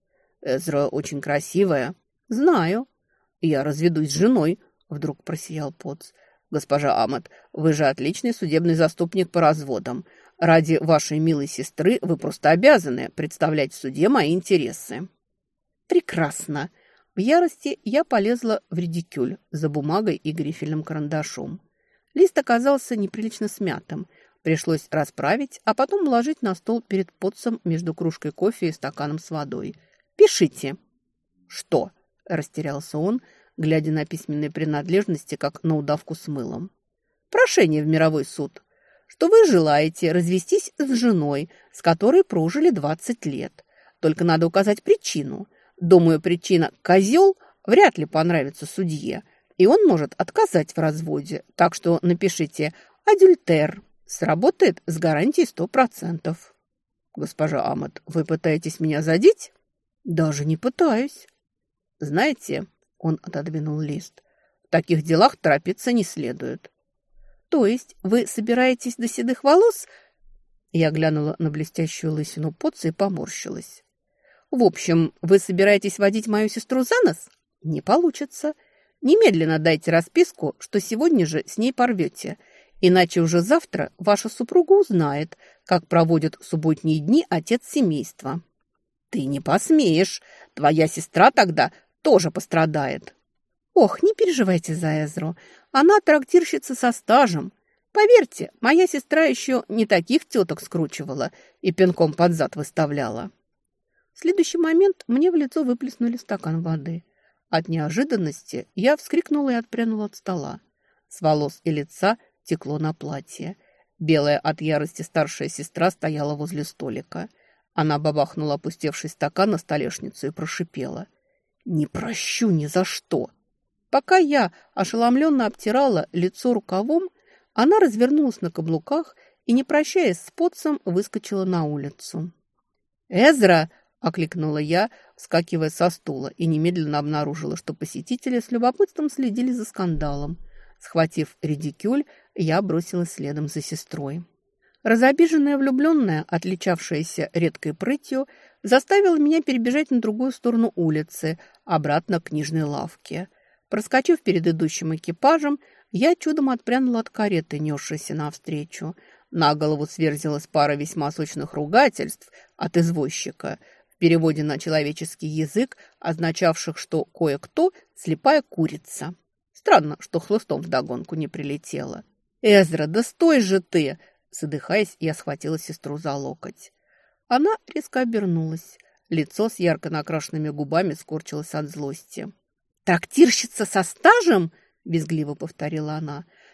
«Эзра очень красивая». «Знаю». «Я разведусь с женой», — вдруг просиял Потс. «Госпожа Амат, вы же отличный судебный заступник по разводам. Ради вашей милой сестры вы просто обязаны представлять в суде мои интересы». «Прекрасно». В ярости я полезла в редикюль за бумагой и грифельным карандашом. Лист оказался неприлично смятым. Пришлось расправить, а потом уложить на стол перед Потсом между кружкой кофе и стаканом с водой. «Пишите». «Что?» – растерялся он, глядя на письменные принадлежности, как на удавку с мылом. «Прошение в мировой суд, что вы желаете развестись с женой, с которой прожили 20 лет. Только надо указать причину. Думаю, причина «козел» вряд ли понравится судье, и он может отказать в разводе. Так что напишите «адюльтер». Сработает с гарантией 100%. «Госпожа Амат, вы пытаетесь меня задеть?» «Даже не пытаюсь». «Знаете», — он отодвинул лист, «в таких делах торопиться не следует». «То есть вы собираетесь до седых волос?» Я глянула на блестящую лысину Потца и поморщилась. «В общем, вы собираетесь водить мою сестру за нос? Не получится. Немедленно дайте расписку, что сегодня же с ней порвете, иначе уже завтра ваша супруга узнает, как проводит субботние дни отец семейства». «Ты не посмеешь. Твоя сестра тогда тоже пострадает». «Ох, не переживайте за Эзру. Она трактирщица со стажем. Поверьте, моя сестра еще не таких теток скручивала и пинком под зад выставляла». В следующий момент мне в лицо выплеснули стакан воды. От неожиданности я вскрикнула и отпрянула от стола. С волос и лица текло на платье. Белая от ярости старшая сестра стояла возле столика. Она бабахнула опустевший стакан на столешницу и прошипела: «Не прощу ни за что!» Пока я ошеломленно обтирала лицо рукавом, она развернулась на каблуках и, не прощаясь с Потсом, выскочила на улицу. «Эзра!» – окликнула я, вскакивая со стула, и немедленно обнаружила, что посетители с любопытством следили за скандалом. Схватив редикюль, я бросилась следом за сестрой. Разобиженная влюбленная, отличавшаяся редкой прытью, заставила меня перебежать на другую сторону улицы, обратно к книжной лавке. Проскочив перед идущим экипажем, я чудом отпрянула от кареты, несшейся навстречу. На голову сверзилась пара весьма сочных ругательств от извозчика, в переводе на человеческий язык, означавших, что кое-кто слепая курица. Странно, что хлыстом вдогонку не прилетело. «Эзра, да стой же ты!» Задыхаясь, я схватила сестру за локоть. Она резко обернулась. Лицо с ярко накрашенными губами скорчилось от злости. «Трактирщица со стажем?» – визгливо повторила она.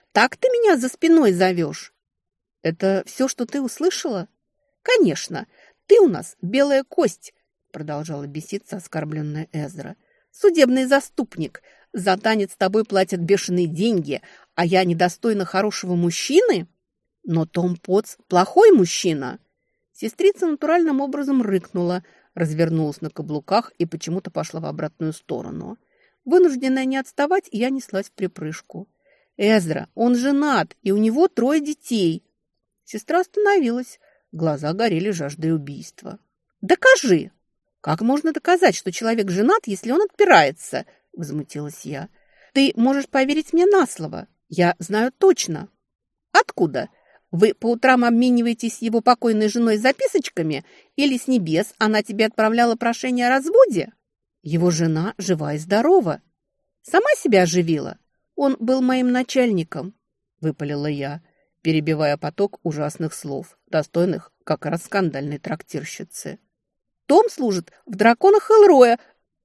Так ты меня за спиной зовешь?» «Это все, что ты услышала?» «Конечно, ты у нас белая кость», — продолжала беситься оскорбленная Эзра. «Судебный заступник. За танец с тобой платят бешеные деньги, а я недостойна хорошего мужчины? Но Том Потц плохой мужчина». Сестрица натуральным образом рыкнула, развернулась на каблуках и почему-то пошла в обратную сторону. Вынужденная не отставать, я неслась вприпрыжку. «Эзра, он женат, и у него 3 детей». Сестра остановилась, глаза горели жаждой убийства. «Докажи!» «Как можно доказать, что человек женат, если он отпирается?» – возмутилась я. «Ты можешь поверить мне на слово. Я знаю точно». «Откуда? Вы по утрам обмениваетесь с его покойной женой записочками? Или с небес она тебе отправляла прошение о разводе?» «Его жена жива и здорова». «Сама себя оживила? Он был моим начальником», – выпалила я, перебивая поток ужасных слов, достойных как раз скандальной трактирщицы. «Том служит в драконах Элроя»,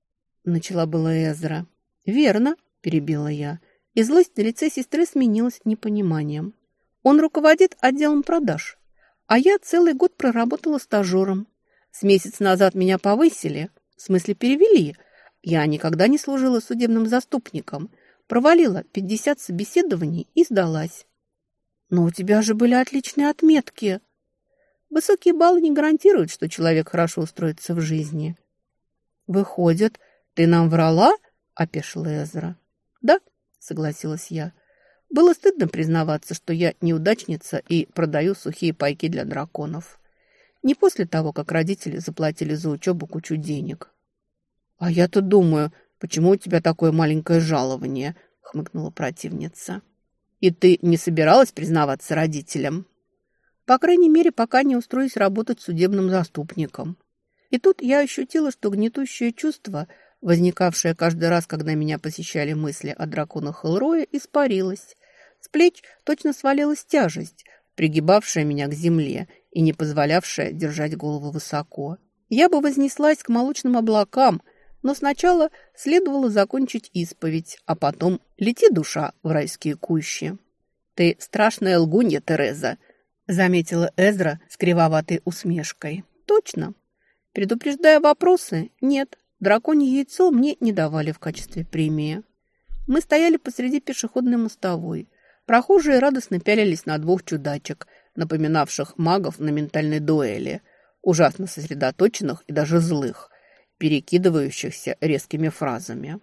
— начала была Эзра. «Верно», — перебила я, и злость на лице сестры сменилась непониманием. «Он руководит отделом продаж, а я целый год проработала стажером. С месяц назад меня повысили, в смысле перевели. Я никогда не служила судебным заступником, провалила 50 собеседований и сдалась». «Но у тебя же были отличные отметки». «Высокие баллы не гарантируют, что человек хорошо устроится в жизни». «Выходит, ты нам врала?» – опешила Эзра. «Да», – согласилась я. Было стыдно признаваться, что я неудачница и продаю сухие пайки для драконов. Не после того, как родители заплатили за учебу кучу денег. «А я-то думаю, почему у тебя такое маленькое жалование?» – хмыкнула противница. «И ты не собиралась признаваться родителям?» «По крайней мере, пока не устроюсь работать судебным заступником». И тут я ощутила, что гнетущее чувство, возникавшее каждый раз, когда меня посещали мысли о драконах Элроя, испарилось. С плеч точно свалилась тяжесть, пригибавшая меня к земле и не позволявшая держать голову высоко. Я бы вознеслась к молочным облакам, но сначала следовало закончить исповедь, а потом лети, душа, в райские кущи. «Ты страшная лгунья, Тереза», — заметила Эзра с кривоватой усмешкой. «Точно. Предупреждая вопросы, нет, драконье яйцо мне не давали в качестве премии». Мы стояли посреди пешеходной мостовой. Прохожие радостно пялились на 2 чудачек, напоминавших магов на ментальной дуэли, ужасно сосредоточенных и даже злых, перекидывающихся резкими фразами.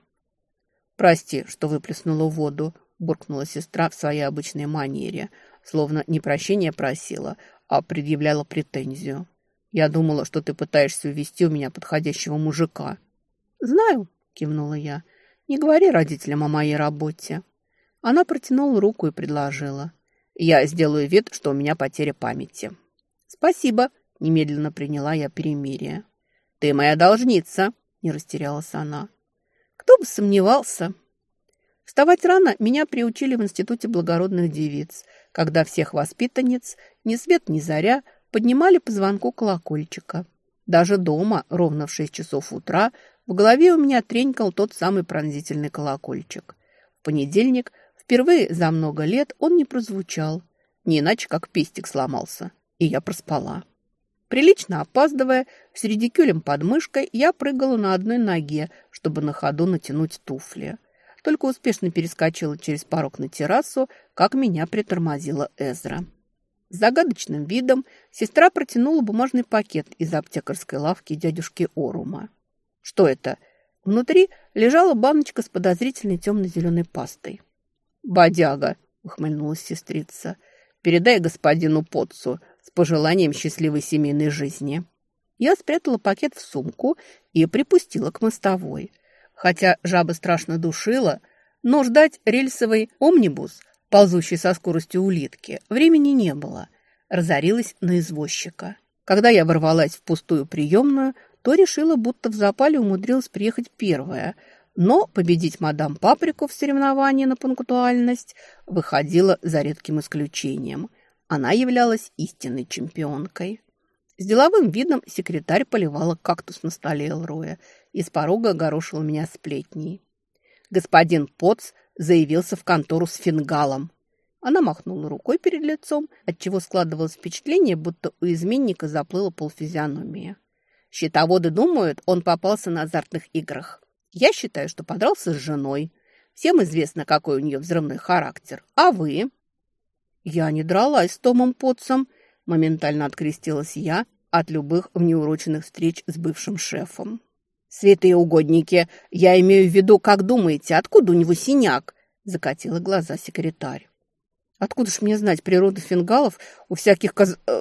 «Прости, что выплеснула воду», – буркнула сестра в своей обычной манере, словно не прощения просила, а предъявляла претензию. «Я думала, что ты пытаешься увести у меня подходящего мужика». «Знаю», – кивнула я, – «не говори родителям о моей работе». Она протянула руку и предложила. «Я сделаю вид, что у меня потеря памяти». «Спасибо», – немедленно приняла я перемирие. «Ты моя должница», – не растерялась она. «Кто бы сомневался». Вставать рано меня приучили в Институте благородных девиц, когда всех воспитанниц, ни свет ни заря, поднимали по звонку колокольчика. Даже дома, ровно в 6 часов утра, в голове у меня тренькал тот самый пронзительный колокольчик. В понедельник, впервые за много лет, он не прозвучал. Не иначе, как пестик сломался, и я проспала. Прилично опаздывая, с редикюлем под мышкой, я прыгала на одной ноге, чтобы на ходу натянуть туфли. Только успешно перескочила через порог на террасу, как меня притормозила Эзра. С загадочным видом сестра протянула бумажный пакет из аптекарской лавки дядюшки Орума. Что это? Внутри лежала баночка с подозрительной темно-зеленой пастой. «Бодяга», — ухмыльнулась сестрица, — «передай господину Потцу с пожеланием счастливой семейной жизни». Я спрятала пакет в сумку и припустила к мостовой. Хотя жаба страшно душила, но ждать рельсовый омнибус, ползущий со скоростью улитки, времени не было. Разорилась на извозчика. Когда я ворвалась в пустую приемную, то решила, будто в запале умудрилась приехать первая, но победить мадам Паприку в соревновании на пунктуальность выходила за редким исключением. Она являлась истинной чемпионкой. С деловым видом секретарь поливала кактус на столе Элроя и с порога огорошила меня сплетней. Господин Потц заявился в контору с фингалом. Она махнула рукой перед лицом, отчего складывалось впечатление, будто у изменника заплыла полфизиономии. Счетоводы думают, он попался на азартных играх. Я считаю, что подрался с женой. Всем известно, какой у нее взрывной характер. А вы? Я не дралась с Томом Потсом. Моментально открестилась я от любых внеуроченных встреч с бывшим шефом. «Святые угодники, я имею в виду, как думаете, откуда у него синяк?» Закатила глаза секретарь. «Откуда ж мне знать природу фингалов у всяких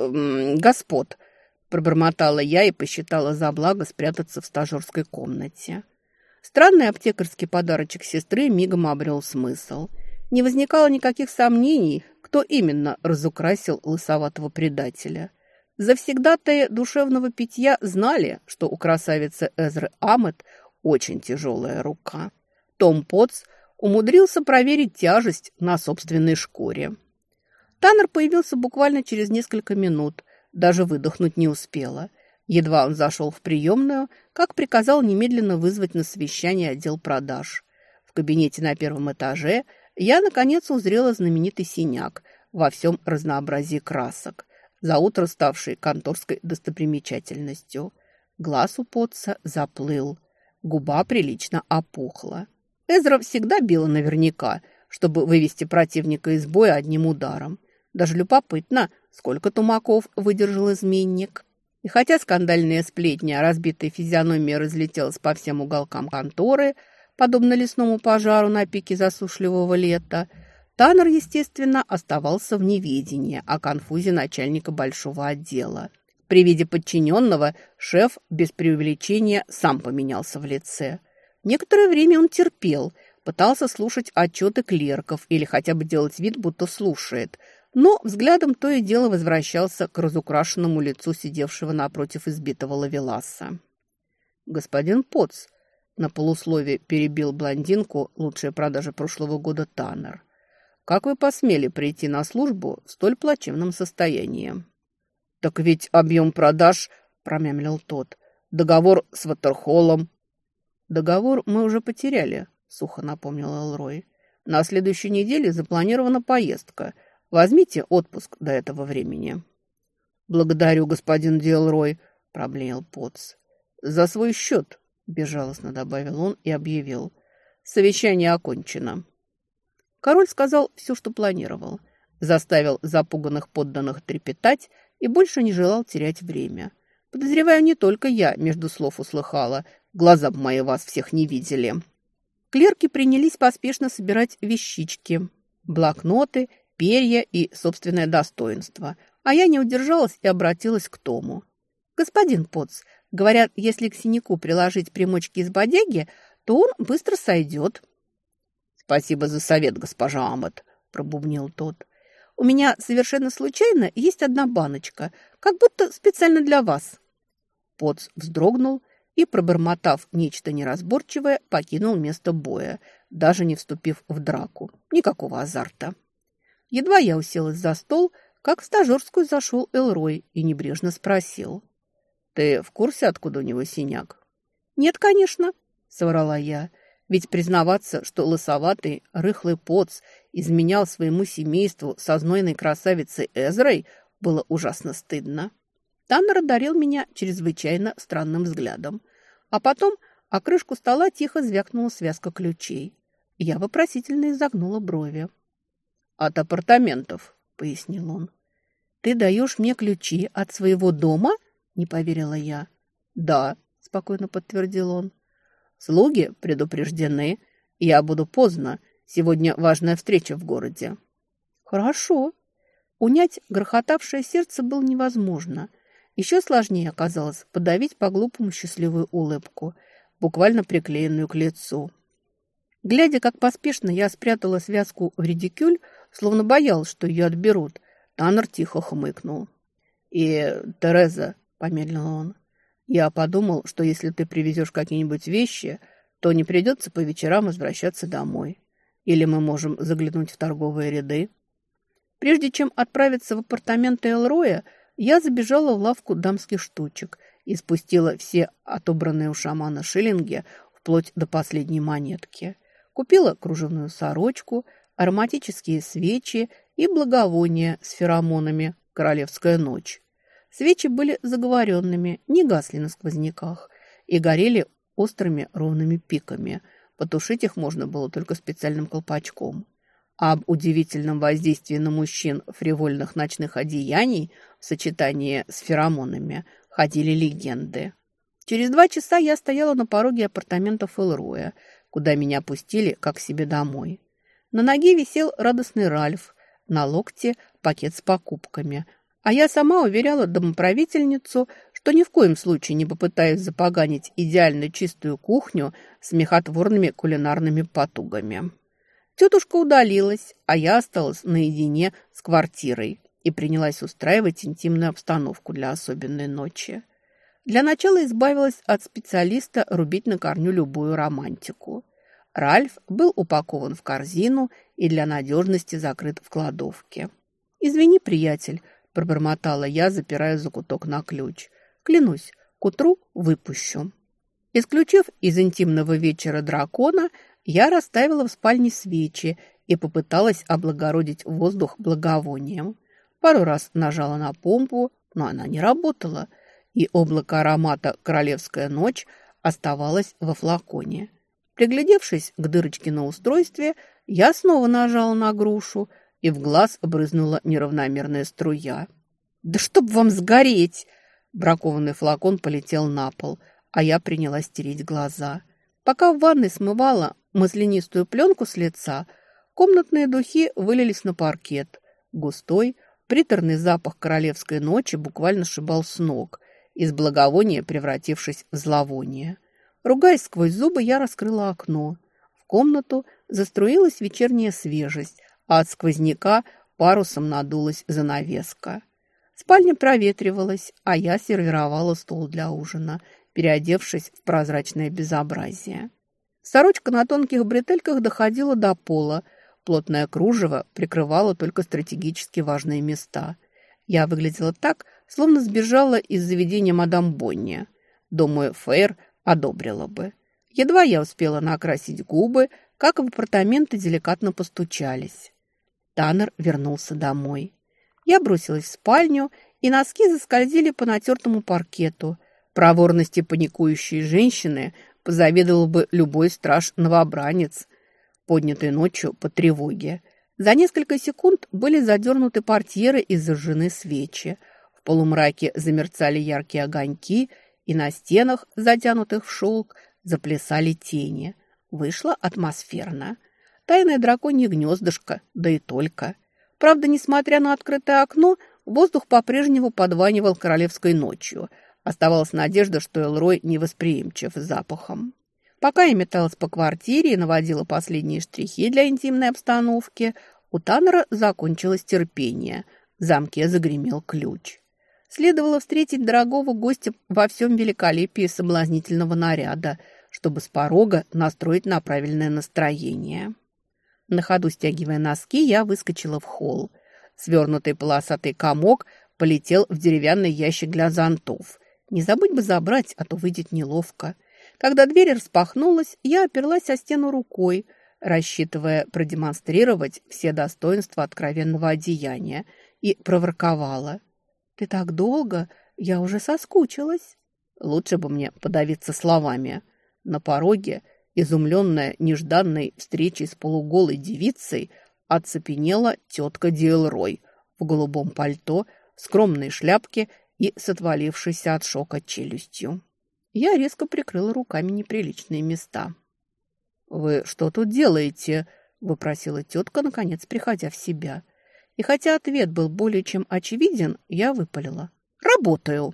господ?» Пробормотала я и посчитала за благо спрятаться в стажерской комнате. Странный аптекарский подарочек сестры мигом обрел смысл. Не возникало никаких сомнений, кто именно разукрасил лысоватого предателя. Завсегдатаи душевного питья знали, что у красавицы Эзры Амет очень тяжелая рука. Том Потс умудрился проверить тяжесть на собственной шкуре. Таннер появился буквально через несколько минут, даже выдохнуть не успела. Едва он зашел в приемную, как приказал немедленно вызвать на совещание отдел продаж. В кабинете на первом этаже я, наконец, узрела знаменитый синяк во всем разнообразии красок, за утро ставший конторской достопримечательностью. Глаз у Потса заплыл, губа прилично опухла. Эзра всегда била наверняка, чтобы вывести противника из боя одним ударом. Даже любопытно, сколько тумаков выдержал изменник. И хотя скандальная сплетня о разбитой физиономии разлетелась по всем уголкам конторы, подобно лесному пожару на пике засушливого лета, Таннер, естественно, оставался в неведении о конфузе начальника большого отдела. При виде подчиненного шеф без преувеличения сам поменялся в лице. Некоторое время он терпел, пытался слушать отчеты клерков или хотя бы делать вид, будто слушает, но взглядом то и дело возвращался к разукрашенному лицу сидевшего напротив избитого ловеласа. «Господин Потс», — на полусловие перебил блондинку лучшая продажа прошлого года Таннер, «как вы посмели прийти на службу в столь плачевном состоянии?» «Так ведь объем продаж», — промямлил тот, — «договор с Ватерхоллом». «Договор мы уже потеряли», — сухо напомнил Элрой. «На следующей неделе запланирована поездка. Возьмите отпуск до этого времени». «Благодарю, господин Делрой», — проблеял Потс. «За свой счет», — безжалостно добавил он и объявил. «Совещание окончено». Король сказал все, что планировал. Заставил запуганных подданных трепетать и больше не желал терять время. Подозреваю, не только я между слов услыхала. Глаза б мои вас всех не видели. Клерки принялись поспешно собирать вещички, блокноты, перья и собственное достоинство. А я не удержалась и обратилась к Тому. «Господин Потс, говорят, если к синяку приложить примочки из бодяги, то он быстро сойдет». «Спасибо за совет, госпожа Амет», – пробубнил тот. «У меня совершенно случайно есть одна баночка, как будто специально для вас». Потс вздрогнул и, пробормотав нечто неразборчивое, покинул место боя, даже не вступив в драку. Никакого азарта. Едва я уселась за стол, как в стажерскую зашел Элрой и небрежно спросил. «Ты в курсе, откуда у него синяк?» «Нет, конечно», — соврала я. Ведь признаваться, что лысоватый, рыхлый Потс изменял своему семейству со знойной красавицей Эзрой, было ужасно стыдно. Таннер одарил меня чрезвычайно странным взглядом. А потом о крышку стола тихо звякнула связка ключей. Я вопросительно изогнула брови. «От апартаментов», — пояснил он. «Ты даешь мне ключи от своего дома?» — не поверила я. «Да», — спокойно подтвердил он. «Слуги предупреждены. Я буду поздно. Сегодня важная встреча в городе». «Хорошо». Унять грохотавшее сердце было невозможно. Еще сложнее оказалось подавить по-глупому счастливую улыбку, буквально приклеенную к лицу. Глядя, как поспешно я спрятала связку в редикюль, словно боялась, что ее отберут, Таннер тихо хмыкнул. «И, Тереза», — помедлил он, — «я подумал, что если ты привезешь какие-нибудь вещи, то не придется по вечерам возвращаться домой. Или мы можем заглянуть в торговые ряды». Прежде чем отправиться в апартаменты Элроя, я забежала в лавку дамских штучек и спустила все отобранные у шамана шиллинги вплоть до последней монетки. Купила кружевную сорочку, ароматические свечи и благовония с феромонами «Королевская ночь». Свечи были заговоренными, не гасли на сквозняках и горели острыми ровными пиками. Потушить их можно было только специальным колпачком. Об удивительном воздействии на мужчин фривольных ночных одеяний в сочетании с феромонами ходили легенды. Через 2 часа я стояла на пороге апартаментов Элроя, куда меня пустили как к себе домой. На ноге висел радостный Ральф, на локте пакет с покупками, а я сама уверяла домоправительницу, что ни в коем случае не попытаюсь запоганить идеально чистую кухню смехотворными кулинарными потугами. Тетушка удалилась, а я осталась наедине с квартирой и принялась устраивать интимную обстановку для особенной ночи. Для начала избавилась от специалиста рубить на корню любую романтику. Ральф был упакован в корзину и для надежности закрыт в кладовке. «Извини, приятель», – пробормотала я, запирая закуток на ключ. «Клянусь, к утру выпущу». Исключив из интимного вечера дракона, я расставила в спальне свечи и попыталась облагородить воздух благовонием. Пару раз нажала на помпу, но она не работала, и облако аромата «Королевская ночь» оставалось во флаконе. Приглядевшись к дырочке на устройстве, я снова нажала на грушу, и в глаз брызнула неравномерная струя. «Да чтоб вам сгореть!» Бракованный флакон полетел на пол, а я принялась тереть глаза. Пока в ванной смывала маслянистую пленку с лица, комнатные духи вылились на паркет. Густой, приторный запах королевской ночи буквально сшибал с ног, из благовония превратившись в зловоние. Ругаясь сквозь зубы, я раскрыла окно. В комнату заструилась вечерняя свежесть, а от сквозняка парусом надулась занавеска. Спальня проветривалась, а я сервировала стол для ужина, переодевшись в прозрачное безобразие. Сорочка на тонких бретельках доходила до пола. Плотное кружево прикрывало только стратегически важные места. Я выглядела так, словно сбежала из заведения мадам Бонни. Думаю, Фейр одобрила бы. Едва я успела накрасить губы, как в апартаменты деликатно постучались. Таннер вернулся домой. Я бросилась в спальню, и носки заскользили по натертому паркету. Проворности паникующей женщины позавидовал бы любой страж-новобранец, поднятый ночью по тревоге. За несколько секунд были задернуты портьеры и зажжены свечи. В полумраке замерцали яркие огоньки, и на стенах, затянутых в шелк, заплясали тени. Вышло атмосферно. Тайное драконье гнездышко, да и только. Правда, несмотря на открытое окно, воздух по-прежнему подванивал королевской ночью. Оставалась надежда, что Элрой невосприимчив к запахам. Пока я металась по квартире и наводила последние штрихи для интимной обстановки, у Таннера закончилось терпение. В замке загремел ключ. Следовало встретить дорогого гостя во всем великолепии соблазнительного наряда, чтобы с порога настроить на правильное настроение. На ходу стягивая носки, я выскочила в холл. Свернутый полосатый комок полетел в деревянный ящик для зонтов. Не забыть бы забрать, а то выйдет неловко. Когда дверь распахнулась, я оперлась о стену рукой, рассчитывая продемонстрировать все достоинства откровенного одеяния, и проворковала. «Ты так долго, я уже соскучилась». Лучше бы мне подавиться словами. На пороге, изумленная нежданной встречей с полуголой девицей, оцепенела тетка Диэлрой в голубом пальто, в скромной шляпке и с отвалившейся от шока челюстью. Я резко прикрыла руками неприличные места. «Вы что тут делаете?» – вопросила тетка, наконец приходя в себя. И хотя ответ был более чем очевиден, я выпалила. «Работаю».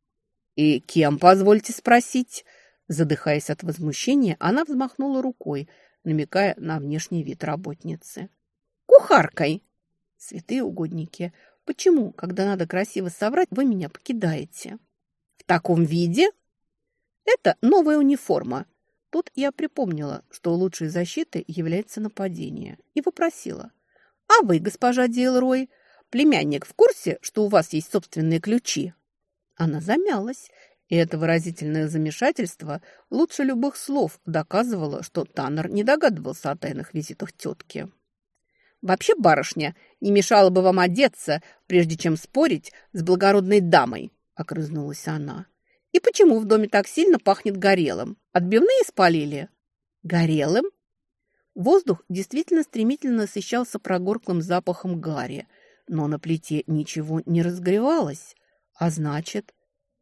«И кем, позвольте спросить?» Задыхаясь от возмущения, она взмахнула рукой, намекая на внешний вид работницы. «Кухаркой!» «Святые угодники, почему, когда надо красиво соврать, вы меня покидаете?» «В таком виде?» «Это новая униформа». Тут я припомнила, что лучшей защитой является нападение, и попросила. «А вы, госпожа Диэлрой, племянник в курсе, что у вас есть собственные ключи?» Она замялась, и это выразительное замешательство лучше любых слов доказывало, что Таннер не догадывался о тайных визитах тетки. Вообще, барышня, не мешало бы вам одеться, прежде чем спорить с благородной дамой, огрызнулась она. И почему в доме так сильно пахнет горелым? Отбивные спалили? Горелым? Воздух действительно стремительно насыщался прогорклым запахом гари, но на плите ничего не разогревалось. А значит...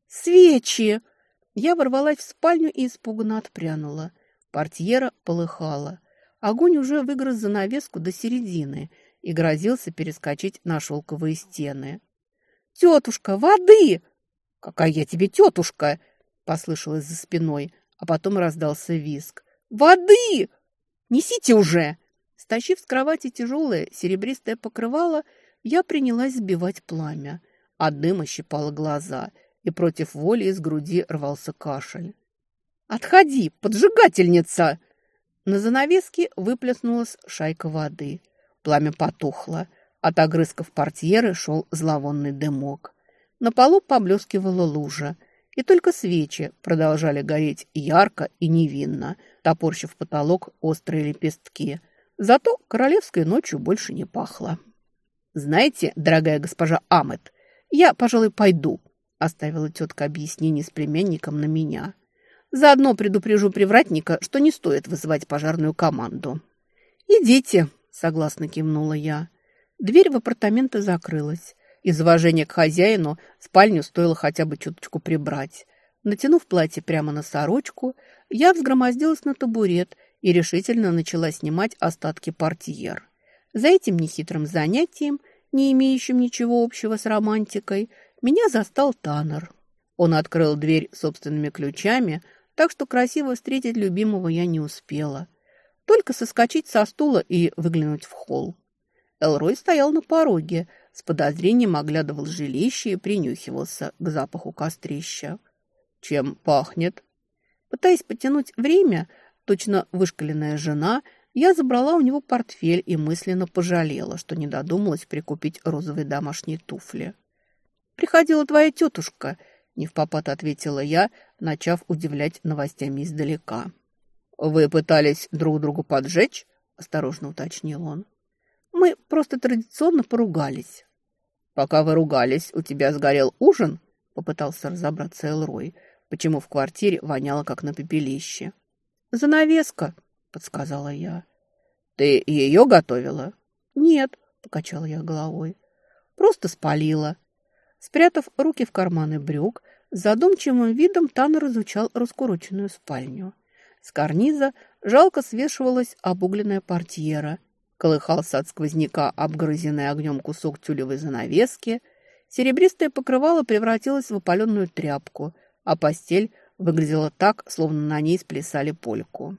Свечи! Я ворвалась в спальню и испуганно отпрянула. Портьера полыхала. Огонь уже выгрыз занавеску до середины и грозился перескочить на шелковые стены. «Тетушка, воды!» «Какая я тебе тетушка!» – послышалось за спиной, а потом раздался визг. «Воды! Несите уже!» Стащив с кровати тяжелое серебристое покрывало, я принялась сбивать пламя. От дыма щипало глаза, и против воли из груди рвался кашель. «Отходи, поджигательница!» На занавеске выплеснулась шайка воды. Пламя потухло. От огрызков портьеры шел зловонный дымок. На полу поблескивала лужа, и только свечи продолжали гореть ярко и невинно, топорщив потолок острые лепестки. Зато королевской ночью больше не пахло. «Знаете, дорогая госпожа Амет, я, пожалуй, пойду», — оставила тетка объяснение с племянником на меня. «Заодно предупрежу привратника, что не стоит вызывать пожарную команду». «Идите», — согласно кивнула я. Дверь в апартаменты закрылась. Из уважения к хозяину спальню стоило хотя бы чуточку прибрать. Натянув платье прямо на сорочку, я взгромоздилась на табурет и решительно начала снимать остатки портьер. За этим нехитрым занятием, не имеющим ничего общего с романтикой, меня застал Таннер. Он открыл дверь собственными ключами, так что красиво встретить любимого я не успела. Только соскочить со стула и выглянуть в холл. Элрой стоял на пороге, с подозрением оглядывал жилище и принюхивался к запаху кострища. «Чем пахнет?» Пытаясь потянуть время, точно вышкаленная жена, я забрала у него портфель и мысленно пожалела, что не додумалась прикупить розовые домашние туфли. «Приходила твоя тетушка», — невпопад ответила я, начав удивлять новостями издалека. «Вы пытались друг другу поджечь?» — осторожно уточнил он. «Мы просто традиционно поругались». «Пока вы ругались, у тебя сгорел ужин?» — попытался разобраться Элрой, почему в квартире воняло, как на пепелище. «Занавеска», — подсказала я. «Ты ее готовила?» «Нет», — покачала я головой. «Просто спалила». Спрятав руки в карманы брюк, с задумчивым видом Таннер изучал раскуроченную спальню. С карниза жалко свешивалась обугленная портьера. Колыхался от сквозняка обгрызенный огнем кусок тюлевой занавески. Серебристое покрывало превратилось в опаленную тряпку, а постель выглядела так, словно на ней сплясали польку.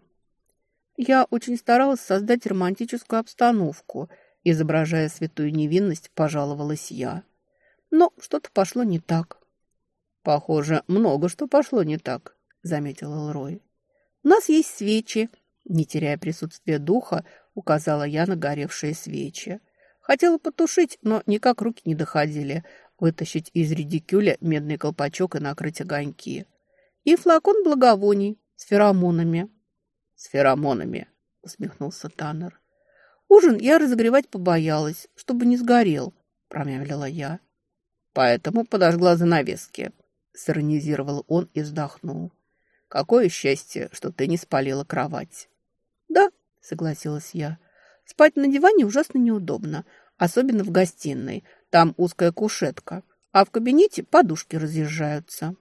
Я очень старалась создать романтическую обстановку, изображая святую невинность, пожаловалась я. Но что-то пошло не так. «Похоже, много что пошло не так», — заметил Элрой. «У нас есть свечи», — не теряя присутствия духа, указала я на горевшие свечи. Хотела потушить, но никак руки не доходили вытащить из редикюля медный колпачок и накрыть огоньки. И флакон благовоний с феромонами. «С феромонами», — усмехнулся Таннер. «Ужин я разогревать побоялась, чтобы не сгорел», — промямлила я. «Поэтому подожгла занавески», — сиронизировал он и вздохнул. «Какое счастье, что ты не спалила кровать». «Да», — согласилась я. «Спать на диване ужасно неудобно, особенно в гостиной. Там узкая кушетка, а в кабинете подушки разъезжаются».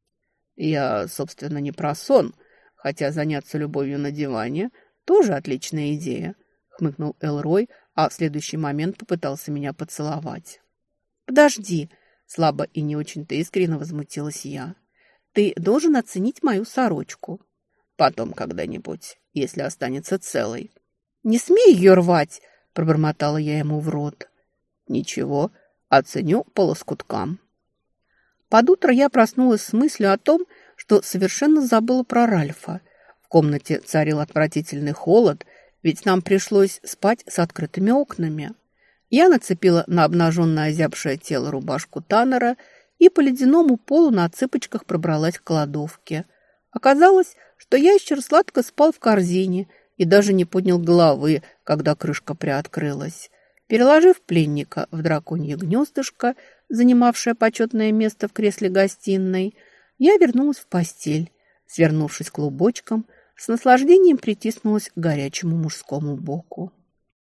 «Я, собственно, не про сон, хотя заняться любовью на диване тоже отличная идея», — хмыкнул Элрой, а в следующий момент попытался меня поцеловать. «Подожди», — слабо и не очень-то искренне возмутилась я. «Ты должен оценить мою сорочку». «Потом когда-нибудь, если останется целой». «Не смей ее рвать!» – пробормотала я ему в рот. «Ничего, оценю по лоскуткам». Под утро я проснулась с мыслью о том, что совершенно забыла про Ральфа. В комнате царил отвратительный холод, ведь нам пришлось спать с открытыми окнами. Я нацепила на обнаженное озябшее тело рубашку Таннера и по ледяному полу на цыпочках пробралась к кладовке. Оказалось, что ящер сладко спал в корзине, и даже не поднял головы, когда крышка приоткрылась. Переложив пленника в драконье гнездышко, занимавшее почетное место в кресле гостиной, я вернулась в постель, свернувшись клубочком, с наслаждением притиснулась к горячему мужскому боку.